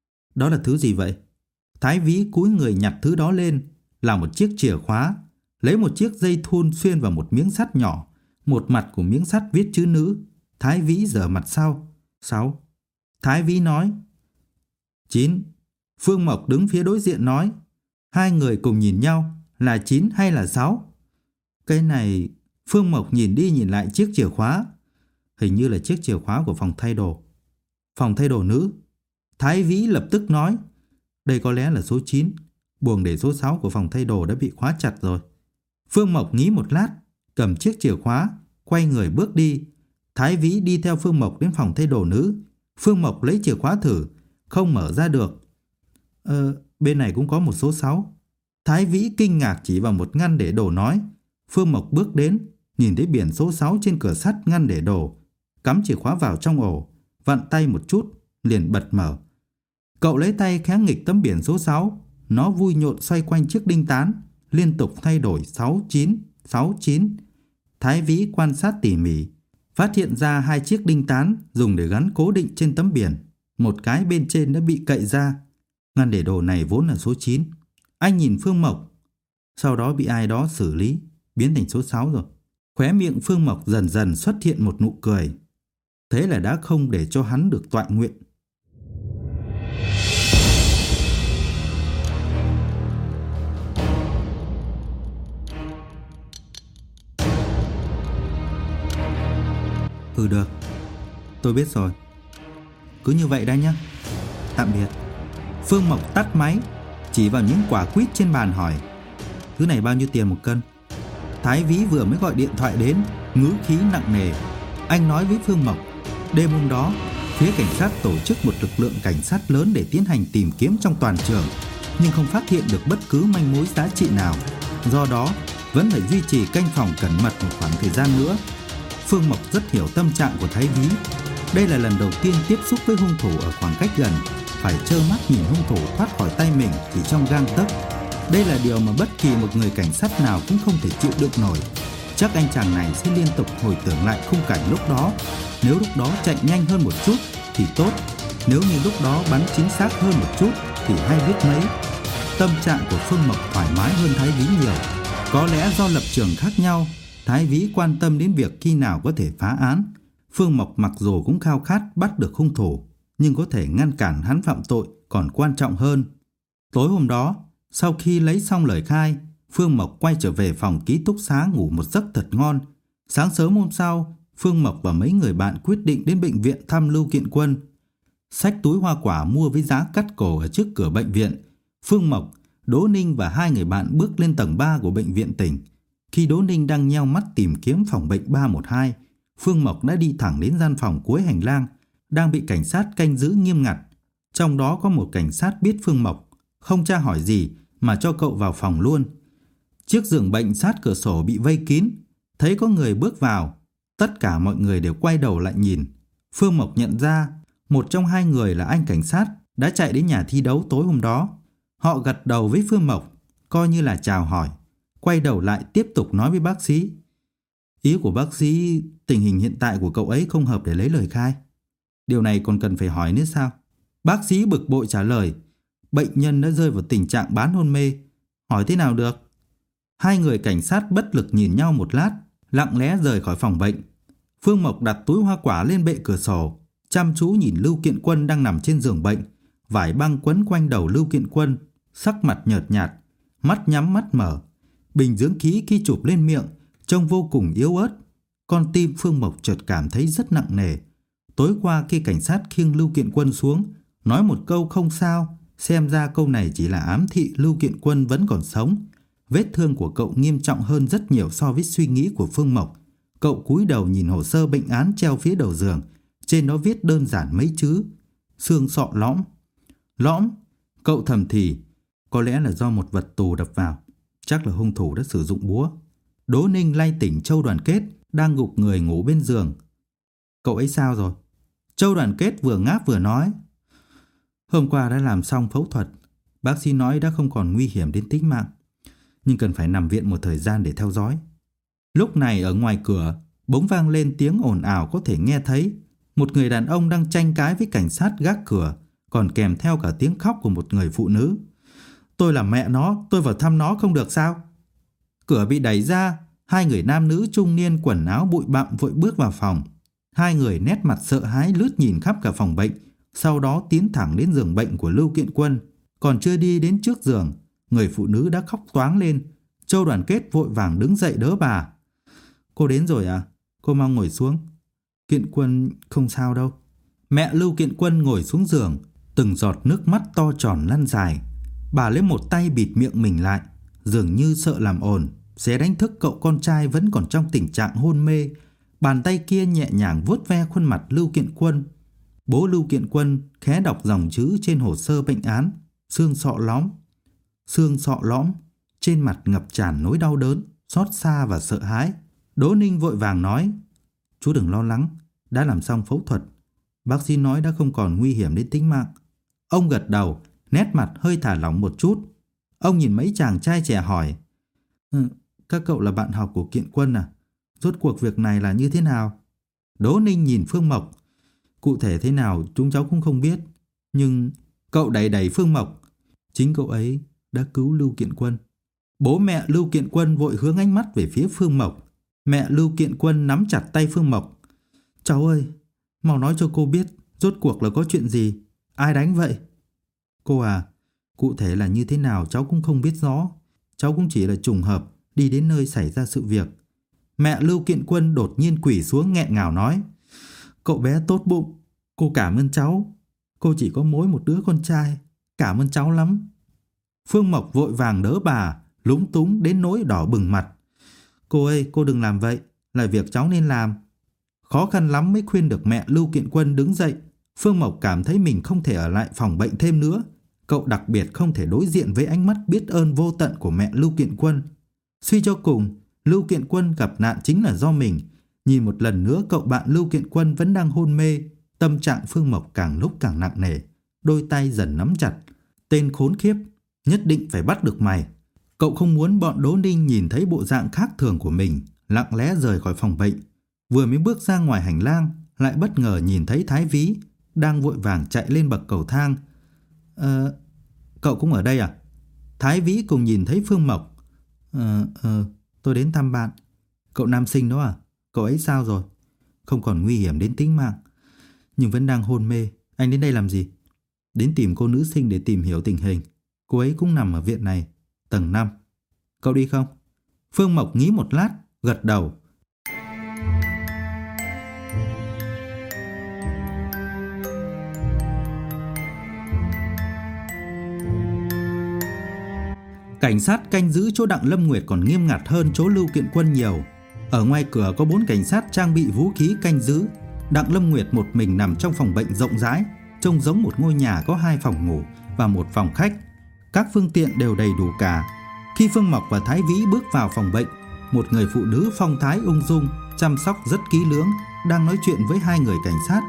Đó là thứ gì vậy? Thái Vĩ cúi người nhặt thứ đó lên, là một chiếc chìa khóa. Lấy một chiếc dây thun xuyên vào một miếng sắt nhỏ. Một mặt của miếng sắt viết chữ nữ. Thái Vĩ giở mặt sau. 6. Thái Vĩ nói. 9. Phương Mộc đứng phía đối diện nói. Hai người cùng nhìn nhau, là 9 hay là 6? Cái này... Phương Mộc nhìn đi nhìn lại chiếc chìa khóa. Hình như là chiếc chìa khóa của phòng thay đồ. Phòng thay đồ nữ. Thái Vĩ lập tức nói. Đây có lẽ là số 9. Buồng để số 6 của phòng thay đồ đã bị khóa chặt rồi. Phương Mộc nghĩ một lát, cầm chiếc chìa khóa, quay người bước đi. Thái Vĩ đi theo Phương Mộc đến phòng thay đồ nữ. Phương Mộc lấy chìa khóa thử, không mở ra được. Bên này cũng có một số 6. Thái Vĩ kinh ngạc chỉ vào một ngăn để đồ nói. Phương Mộc bước đến, nhìn thấy biển số 6 trên cửa sắt ngăn để đồ, cắm chìa khóa vào trong ổ, vặn tay một chút, liền bật mở. Cậu lấy tay khẽ nghịch tấm biển số 6, nó vui nhộn xoay quanh chiếc đinh tán, liên tục thay đổi 69, 69. Thái Vĩ quan sát tỉ mỉ, phát hiện ra hai chiếc đinh tán dùng để gắn cố định trên tấm biển. Một cái bên trên đã bị cậy ra. Ngăn để đồ này vốn là số 9. Anh nhìn Phương Mộc, sau đó bị ai đó xử lý, biến thành số 6 rồi. Khóe miệng Phương Mộc dần dần xuất hiện một nụ cười. Thế là đã không để cho hắn được toại nguyện. Được, tôi biết rồi. Cứ như vậy đã nhé. Tạm biệt. Phương Mộc tắt máy, chỉ vào những quả quýt trên bàn hỏi. Thứ này bao nhiêu tiền một cân? Thái Vĩ vừa mới gọi điện thoại đến, ngữ khí nặng nề. Anh nói với Phương Mộc, đêm hôm đó, phía cảnh sát tổ chức một lực lượng cảnh sát lớn để tiến hành tìm kiếm trong toàn trường, nhưng không phát hiện được bất cứ manh mối giá trị nào. Do đó, vẫn phải duy trì canh phòng cẩn mật một khoảng thời gian nữa. Phương Mộc rất hiểu tâm trạng của Thái Vĩ. Đây là lần đầu tiên tiếp xúc với hung thủ ở khoảng cách gần, phải trơ mắt nhìn hung thủ thoát khỏi tay mình chỉ trong gang tấc. Đây là điều mà bất kỳ một người cảnh sát nào cũng không thể chịu đựng nổi. Chắc anh chàng này sẽ liên tục hồi tưởng lại khung cảnh lúc đó. Nếu lúc đó chạy nhanh hơn một chút thì tốt, nếu như lúc đó bắn chính xác hơn một chút thì hay biết mấy. Tâm trạng của Phương Mộc thoải mái hơn Thái Vĩ nhiều. Có lẽ do lập trường khác nhau, Thái Vĩ quan tâm đến việc khi nào có thể phá án. Phương Mộc mặc dù cũng khao khát bắt được hung thủ, nhưng có thể ngăn cản hắn phạm tội còn quan trọng hơn. Tối hôm đó, sau khi lấy xong lời khai, Phương Mộc quay trở về phòng ký túc xá ngủ một giấc thật ngon. Sáng sớm hôm sau, Phương Mộc và mấy người bạn quyết định đến bệnh viện thăm Lưu Kiện Quân. xách túi hoa quả mua với giá cắt cổ ở trước cửa bệnh viện. Phương Mộc, Đỗ Ninh và hai người bạn bước lên tầng 3 của bệnh viện tỉnh. Khi Đỗ Ninh đang nheo mắt tìm kiếm phòng bệnh 312, Phương Mộc đã đi thẳng đến gian phòng cuối hành lang, đang bị cảnh sát canh giữ nghiêm ngặt. Trong đó có một cảnh sát biết Phương Mộc, không tra hỏi gì mà cho cậu vào phòng luôn. Chiếc giường bệnh sát cửa sổ bị vây kín, thấy có người bước vào, tất cả mọi người đều quay đầu lại nhìn. Phương Mộc nhận ra một trong hai người là anh cảnh sát đã chạy đến nhà thi đấu tối hôm đó. Họ gật đầu với Phương Mộc, coi như là chào hỏi, quay đầu lại tiếp tục nói với bác sĩ. Ý của bác sĩ, tình hình hiện tại của cậu ấy không hợp để lấy lời khai. Điều này còn cần phải hỏi nữa sao? Bác sĩ bực bội trả lời, bệnh nhân đã rơi vào tình trạng bán hôn mê, hỏi thế nào được? Hai người cảnh sát bất lực nhìn nhau một lát, lặng lẽ rời khỏi phòng bệnh. Phương Mộc đặt túi hoa quả lên bệ cửa sổ, chăm chú nhìn Lưu Kiện Quân đang nằm trên giường bệnh, vải băng quấn quanh đầu Lưu Kiện Quân, sắc mặt nhợt nhạt, mắt nhắm mắt mở. Bình dưỡng khí khi chụp lên miệng trông vô cùng yếu ớt. Con tim Phương Mộc chợt cảm thấy rất nặng nề. Tối qua khi cảnh sát khiêng Lưu Kiện Quân xuống, nói một câu không sao, xem ra câu này chỉ là ám thị Lưu Kiện Quân vẫn còn sống. Vết thương của cậu nghiêm trọng hơn rất nhiều so với suy nghĩ của Phương Mộc. Cậu cúi đầu nhìn hồ sơ bệnh án treo phía đầu giường, trên đó viết đơn giản mấy chữ: xương sọ lõm. Lõm, cậu thầm thì, có lẽ là do một vật tù đập vào, chắc là hung thủ đã sử dụng búa. Đỗ Ninh lay tỉnh Châu Đoàn Kết đang gục người ngủ bên giường. Cậu ấy sao rồi? Châu Đoàn Kết vừa ngáp vừa nói, hôm qua đã làm xong phẫu thuật, bác sĩ nói đã không còn nguy hiểm đến tính mạng, nhưng cần phải nằm viện một thời gian để theo dõi. Lúc này ở ngoài cửa bỗng vang lên tiếng ồn ào có thể nghe thấy. Một người đàn ông đang tranh cãi với cảnh sát gác cửa, còn kèm theo cả tiếng khóc của một người phụ nữ. Tôi là mẹ nó, tôi vào thăm nó không được sao? Cửa bị đẩy ra, hai người nam nữ trung niên quần áo bụi bặm vội bước vào phòng. Hai người nét mặt sợ hãi lướt nhìn khắp cả phòng bệnh, sau đó tiến thẳng đến giường bệnh của Lưu Kiện Quân. Còn chưa đi đến trước giường, người phụ nữ đã khóc toáng lên. Châu Đoàn Kết vội vàng đứng dậy đỡ bà. Cô đến rồi à? Cô mau ngồi xuống. Kiện Quân không sao đâu. Mẹ Lưu Kiện Quân ngồi xuống giường, từng giọt nước mắt to tròn lăn dài. Bà lấy một tay bịt miệng mình lại, dường như sợ làm ồn sẽ đánh thức cậu con trai vẫn còn trong tình trạng hôn mê. Bàn tay kia nhẹ nhàng vuốt ve khuôn mặt Lưu Kiện Quân. Bố Lưu Kiện Quân khẽ đọc dòng chữ trên hồ sơ bệnh án: xương sọ lõm. Xương sọ lõm. Trên mặt ngập tràn nỗi đau đớn, xót xa và sợ hãi. Đỗ Ninh vội vàng nói, chú đừng lo lắng, đã làm xong phẫu thuật, bác sĩ nói đã không còn nguy hiểm đến tính mạng. Ông gật đầu, nét mặt hơi thả lỏng một chút. Ông nhìn mấy chàng trai trẻ hỏi, các cậu là bạn học của Kiện Quân à? Rốt cuộc việc này là như thế nào? Đỗ Ninh nhìn Phương Mộc, cụ thể thế nào chúng cháu cũng không biết, nhưng cậu đẩy Phương Mộc, chính cậu ấy đã cứu Lưu Kiện Quân. Bố mẹ Lưu Kiện Quân vội hướng ánh mắt về phía Phương Mộc. Mẹ Lưu Kiện Quân nắm chặt tay Phương Mộc. Cháu ơi, mau nói cho cô biết, rốt cuộc là có chuyện gì? Ai đánh vậy? Cô à, cụ thể là như thế nào cháu cũng không biết rõ. Cháu cũng chỉ là trùng hợp đi đến nơi xảy ra sự việc. Mẹ Lưu Kiện Quân đột nhiên quỳ xuống nghẹn ngào nói, cậu bé tốt bụng, cô cảm ơn cháu. Cô chỉ có mỗi một đứa con trai, cảm ơn cháu lắm. Phương Mộc vội vàng đỡ bà, lúng túng đến nỗi đỏ bừng mặt. Cô ơi, cô đừng làm vậy, là việc cháu nên làm. Khó khăn lắm mới khuyên được mẹ Lưu Kiện Quân đứng dậy. Phương Mộc cảm thấy mình không thể ở lại phòng bệnh thêm nữa. Cậu đặc biệt không thể đối diện với ánh mắt biết ơn vô tận của mẹ Lưu Kiện Quân. Suy cho cùng, Lưu Kiện Quân gặp nạn chính là do mình. Nhìn một lần nữa cậu bạn Lưu Kiện Quân vẫn đang hôn mê, tâm trạng Phương Mộc càng lúc càng nặng nề, đôi tay dần nắm chặt. Tên khốn khiếp, nhất định phải bắt được mày. Cậu không muốn bọn Đỗ Ninh nhìn thấy bộ dạng khác thường của mình, lặng lẽ rời khỏi phòng bệnh. Vừa mới bước ra ngoài hành lang, lại bất ngờ nhìn thấy Thái Vĩ đang vội vàng chạy lên bậc cầu thang. Cậu cũng ở đây à? Thái Vĩ cùng nhìn thấy Phương Mộc. Tôi đến thăm bạn. Cậu nam sinh đó à? Cậu ấy sao rồi? Không còn nguy hiểm đến tính mạng, nhưng vẫn đang hôn mê. Anh đến đây làm gì? Đến tìm cô nữ sinh để tìm hiểu tình hình. Cô ấy cũng nằm ở viện này, tầng 5. Cậu đi không? Phương Mộc nghĩ một lát, gật đầu. Cảnh sát canh giữ chỗ Đặng Lâm Nguyệt còn nghiêm ngặt hơn chỗ Lưu Kiện Quân nhiều. Ở ngoài cửa có 4 cảnh sát trang bị vũ khí canh giữ. Đặng Lâm Nguyệt một mình nằm trong phòng bệnh rộng rãi, trông giống một ngôi nhà có 2 phòng ngủ và 1 phòng khách. Các phương tiện đều đầy đủ cả. Khi Phương Mộc và Thái Vĩ bước vào phòng bệnh, một người phụ nữ phong thái ung dung, chăm sóc rất kỹ lưỡng, đang nói chuyện với 2 người cảnh sát.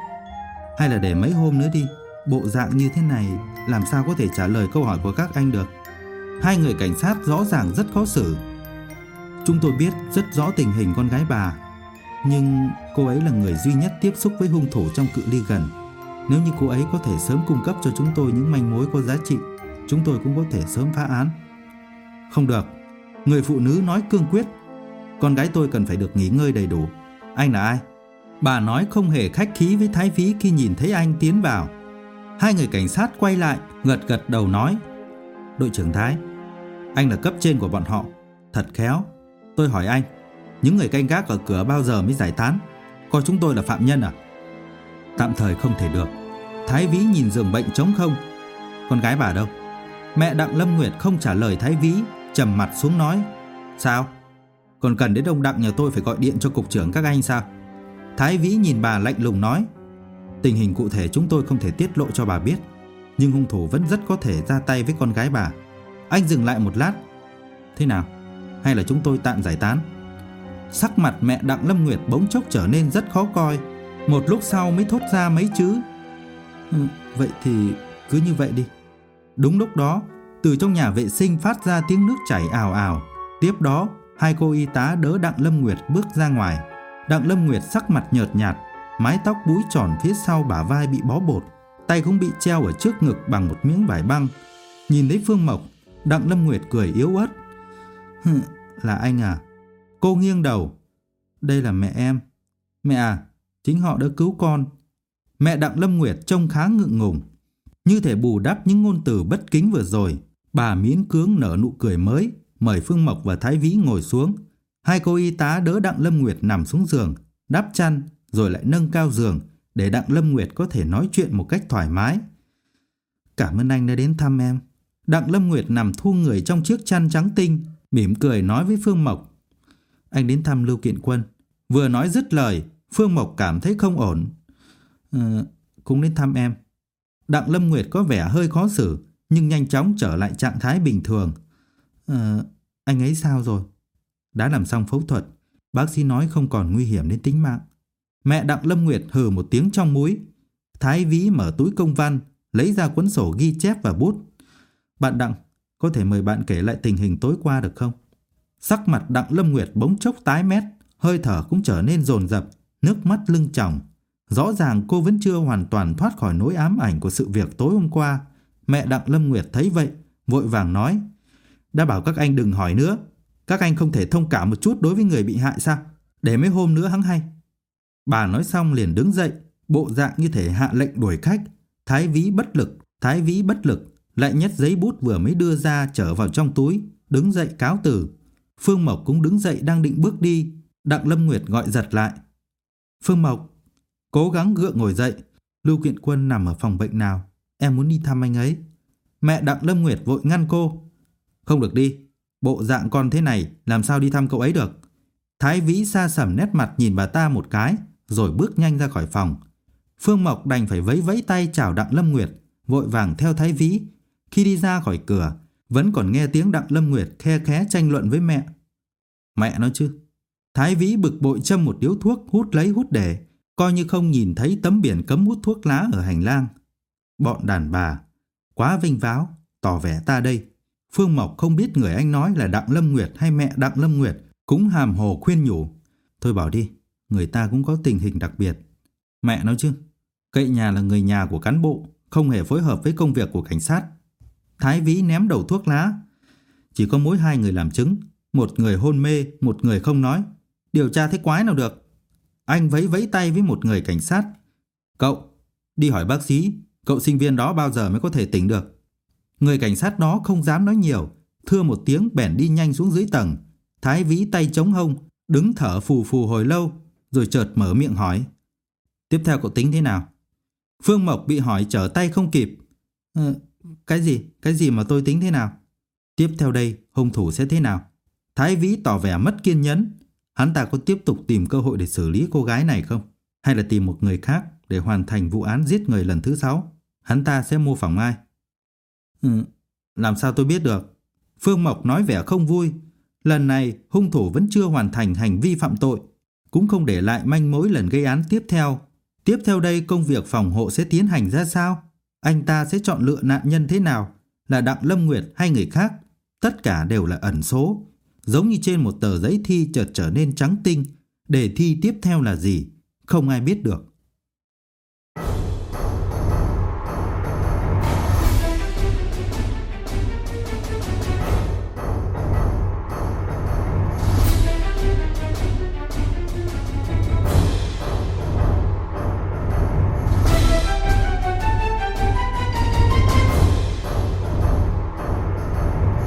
Hay là để mấy hôm nữa đi, bộ dạng như thế này làm sao có thể trả lời câu hỏi của các anh được. 2 người cảnh sát rõ ràng rất khó xử. Chúng tôi biết rất rõ tình hình con gái bà, nhưng cô ấy là người duy nhất tiếp xúc với hung thủ trong cự ly gần. Nếu như cô ấy có thể sớm cung cấp cho chúng tôi những manh mối có giá trị, chúng tôi cũng có thể sớm phá án. Không được, người phụ nữ nói cương quyết. Con gái tôi cần phải được nghỉ ngơi đầy đủ. Anh là ai? Bà nói không hề khách khí với Thái Vĩ khi nhìn thấy anh tiến vào. 2 người cảnh sát quay lại, gật gật đầu nói: Đội trưởng Thái, anh là cấp trên của bọn họ. Thật khéo. Tôi hỏi anh, những người canh gác ở cửa bao giờ mới giải tán? Coi chúng tôi là phạm nhân à? Tạm thời không thể được. Thái Vĩ nhìn giường bệnh trống không. Con gái bà đâu? Mẹ Đặng Lâm Nguyệt không trả lời Thái Vĩ, trầm mặt xuống nói: Sao? Còn cần đến ông Đặng nhà tôi phải gọi điện cho cục trưởng các anh sao? Thái Vĩ nhìn bà lạnh lùng nói: Tình hình cụ thể chúng tôi không thể tiết lộ cho bà biết, nhưng hung thủ vẫn rất có thể ra tay với con gái bà. Anh dừng lại một lát. Thế nào? Hay là chúng tôi tạm giải tán? Sắc mặt mẹ Đặng Lâm Nguyệt bỗng chốc trở nên rất khó coi. Một lúc sau mới thốt ra mấy chữ: Vậy thì cứ như vậy đi. Đúng lúc đó, từ trong nhà vệ sinh phát ra tiếng nước chảy ào ào. Tiếp đó, 2 cô y tá đỡ Đặng Lâm Nguyệt bước ra ngoài. Đặng Lâm Nguyệt sắc mặt nhợt nhạt, mái tóc búi tròn phía sau bả vai bị bó bột, tay cũng bị treo ở trước ngực bằng một miếng vải băng. Nhìn thấy Phương Mộc, Đặng Lâm Nguyệt cười yếu ớt: Là anh à? Cô nghiêng đầu: Đây là mẹ em. Mẹ à, chính họ đã cứu con. Mẹ Đặng Lâm Nguyệt trông khá ngượng ngùng. Như thể bù đắp những ngôn từ bất kính vừa rồi, bà miễn cưỡng nở nụ cười mới, mời Phương Mộc và Thái Vĩ ngồi xuống. 2 cô y tá đỡ Đặng Lâm Nguyệt nằm xuống giường, đắp chăn, rồi lại nâng cao giường để Đặng Lâm Nguyệt có thể nói chuyện một cách thoải mái. Cảm ơn anh đã đến thăm em. Đặng Lâm Nguyệt nằm thu người trong chiếc chăn trắng tinh, mỉm cười nói với Phương Mộc: Anh đến thăm Lưu Kiện Quân. Vừa nói dứt lời, Phương Mộc cảm thấy không ổn. Cũng đến thăm em. Đặng Lâm Nguyệt có vẻ hơi khó xử, nhưng nhanh chóng trở lại trạng thái bình thường. Anh ấy sao rồi? Đã làm xong phẫu thuật. Bác sĩ nói không còn nguy hiểm đến tính mạng. Mẹ Đặng Lâm Nguyệt hừ một tiếng trong múi. Thái Vĩ mở túi công văn, lấy ra cuốn sổ ghi chép và bút. Bạn Đặng, có thể mời bạn kể lại tình hình tối qua được không? Sắc mặt Đặng Lâm Nguyệt bỗng chốc tái mét, hơi thở cũng trở nên dồn dập, nước mắt lưng tròng. Rõ ràng cô vẫn chưa hoàn toàn thoát khỏi nỗi ám ảnh của sự việc tối hôm qua. Mẹ Đặng Lâm Nguyệt thấy vậy, vội vàng nói: Đã bảo các anh đừng hỏi nữa. Các anh không thể thông cảm một chút đối với người bị hại sao? Để mấy hôm nữa hắn hay. Bà nói xong liền đứng dậy, bộ dạng như thể hạ lệnh đuổi khách. Thái Vĩ bất lực, lại nhét giấy bút vừa mới đưa ra trở vào trong túi, đứng dậy cáo từ. Phương Mộc cũng đứng dậy đang định bước đi. Đặng Lâm Nguyệt gọi giật lại: Phương Mộc. Cố gắng gượng ngồi dậy. Lưu Kiện Quân nằm ở phòng bệnh nào? Em muốn đi thăm anh ấy. Mẹ Đặng Lâm Nguyệt vội ngăn cô: Không được đi. Bộ dạng con thế này làm sao đi thăm cậu ấy được? Thái Vĩ sa sầm nét mặt nhìn bà ta một cái, rồi bước nhanh ra khỏi phòng. Phương Mộc đành phải vẫy vẫy tay chào Đặng Lâm Nguyệt, vội vàng theo Thái Vĩ. Khi đi ra khỏi cửa, vẫn còn nghe tiếng Đặng Lâm Nguyệt khe khẽ tranh luận với mẹ. Mẹ nói chứ. Thái Vĩ bực bội châm một điếu thuốc, hút lấy hút để, coi như không nhìn thấy tấm biển cấm hút thuốc lá ở hành lang. Bọn đàn bà quá vênh váo, tỏ vẻ ta đây. Phương Mộc không biết người anh nói là Đặng Lâm Nguyệt hay mẹ Đặng Lâm Nguyệt, cũng hàm hồ khuyên nhủ: Thôi bảo đi, người ta cũng có tình hình đặc biệt. Mẹ nói chứ. Cậy nhà là người nhà của cán bộ, không hề phối hợp với công việc của cảnh sát. Thái Vĩ ném đầu thuốc lá. Chỉ có mỗi 2 người làm chứng, một người hôn mê, một người không nói. Điều tra thế quái nào được. Anh vẫy vẫy tay với một người cảnh sát: Cậu, đi hỏi bác sĩ, cậu sinh viên đó bao giờ mới có thể tỉnh được. Người cảnh sát đó không dám nói nhiều, thưa một tiếng bèn đi nhanh xuống dưới tầng. Thái Vĩ tay chống hông, đứng thở phù phù hồi lâu, rồi chợt mở miệng hỏi: Tiếp theo cậu tính thế nào? Phương Mộc bị hỏi trở tay không kịp. Cái gì mà tôi tính thế nào? Tiếp theo đây, hung thủ sẽ thế nào? Thái Vĩ tỏ vẻ mất kiên nhẫn. Hắn ta có tiếp tục tìm cơ hội để xử lý cô gái này không? Hay là tìm một người khác để hoàn thành vụ án giết người lần thứ 6? Hắn ta sẽ mô phỏng ai? Làm sao tôi biết được? Phương Mộc nói vẻ không vui. Lần này hung thủ vẫn chưa hoàn thành hành vi phạm tội, cũng không để lại manh mối lần gây án tiếp theo. Tiếp theo đây công việc phòng hộ sẽ tiến hành ra sao? Anh ta sẽ chọn lựa nạn nhân thế nào? Là Đặng Lâm Nguyệt hay người khác? Tất cả đều là ẩn số. Giống như trên một tờ giấy thi chợt trở nên trắng tinh. Đề thi tiếp theo là gì? Không ai biết được.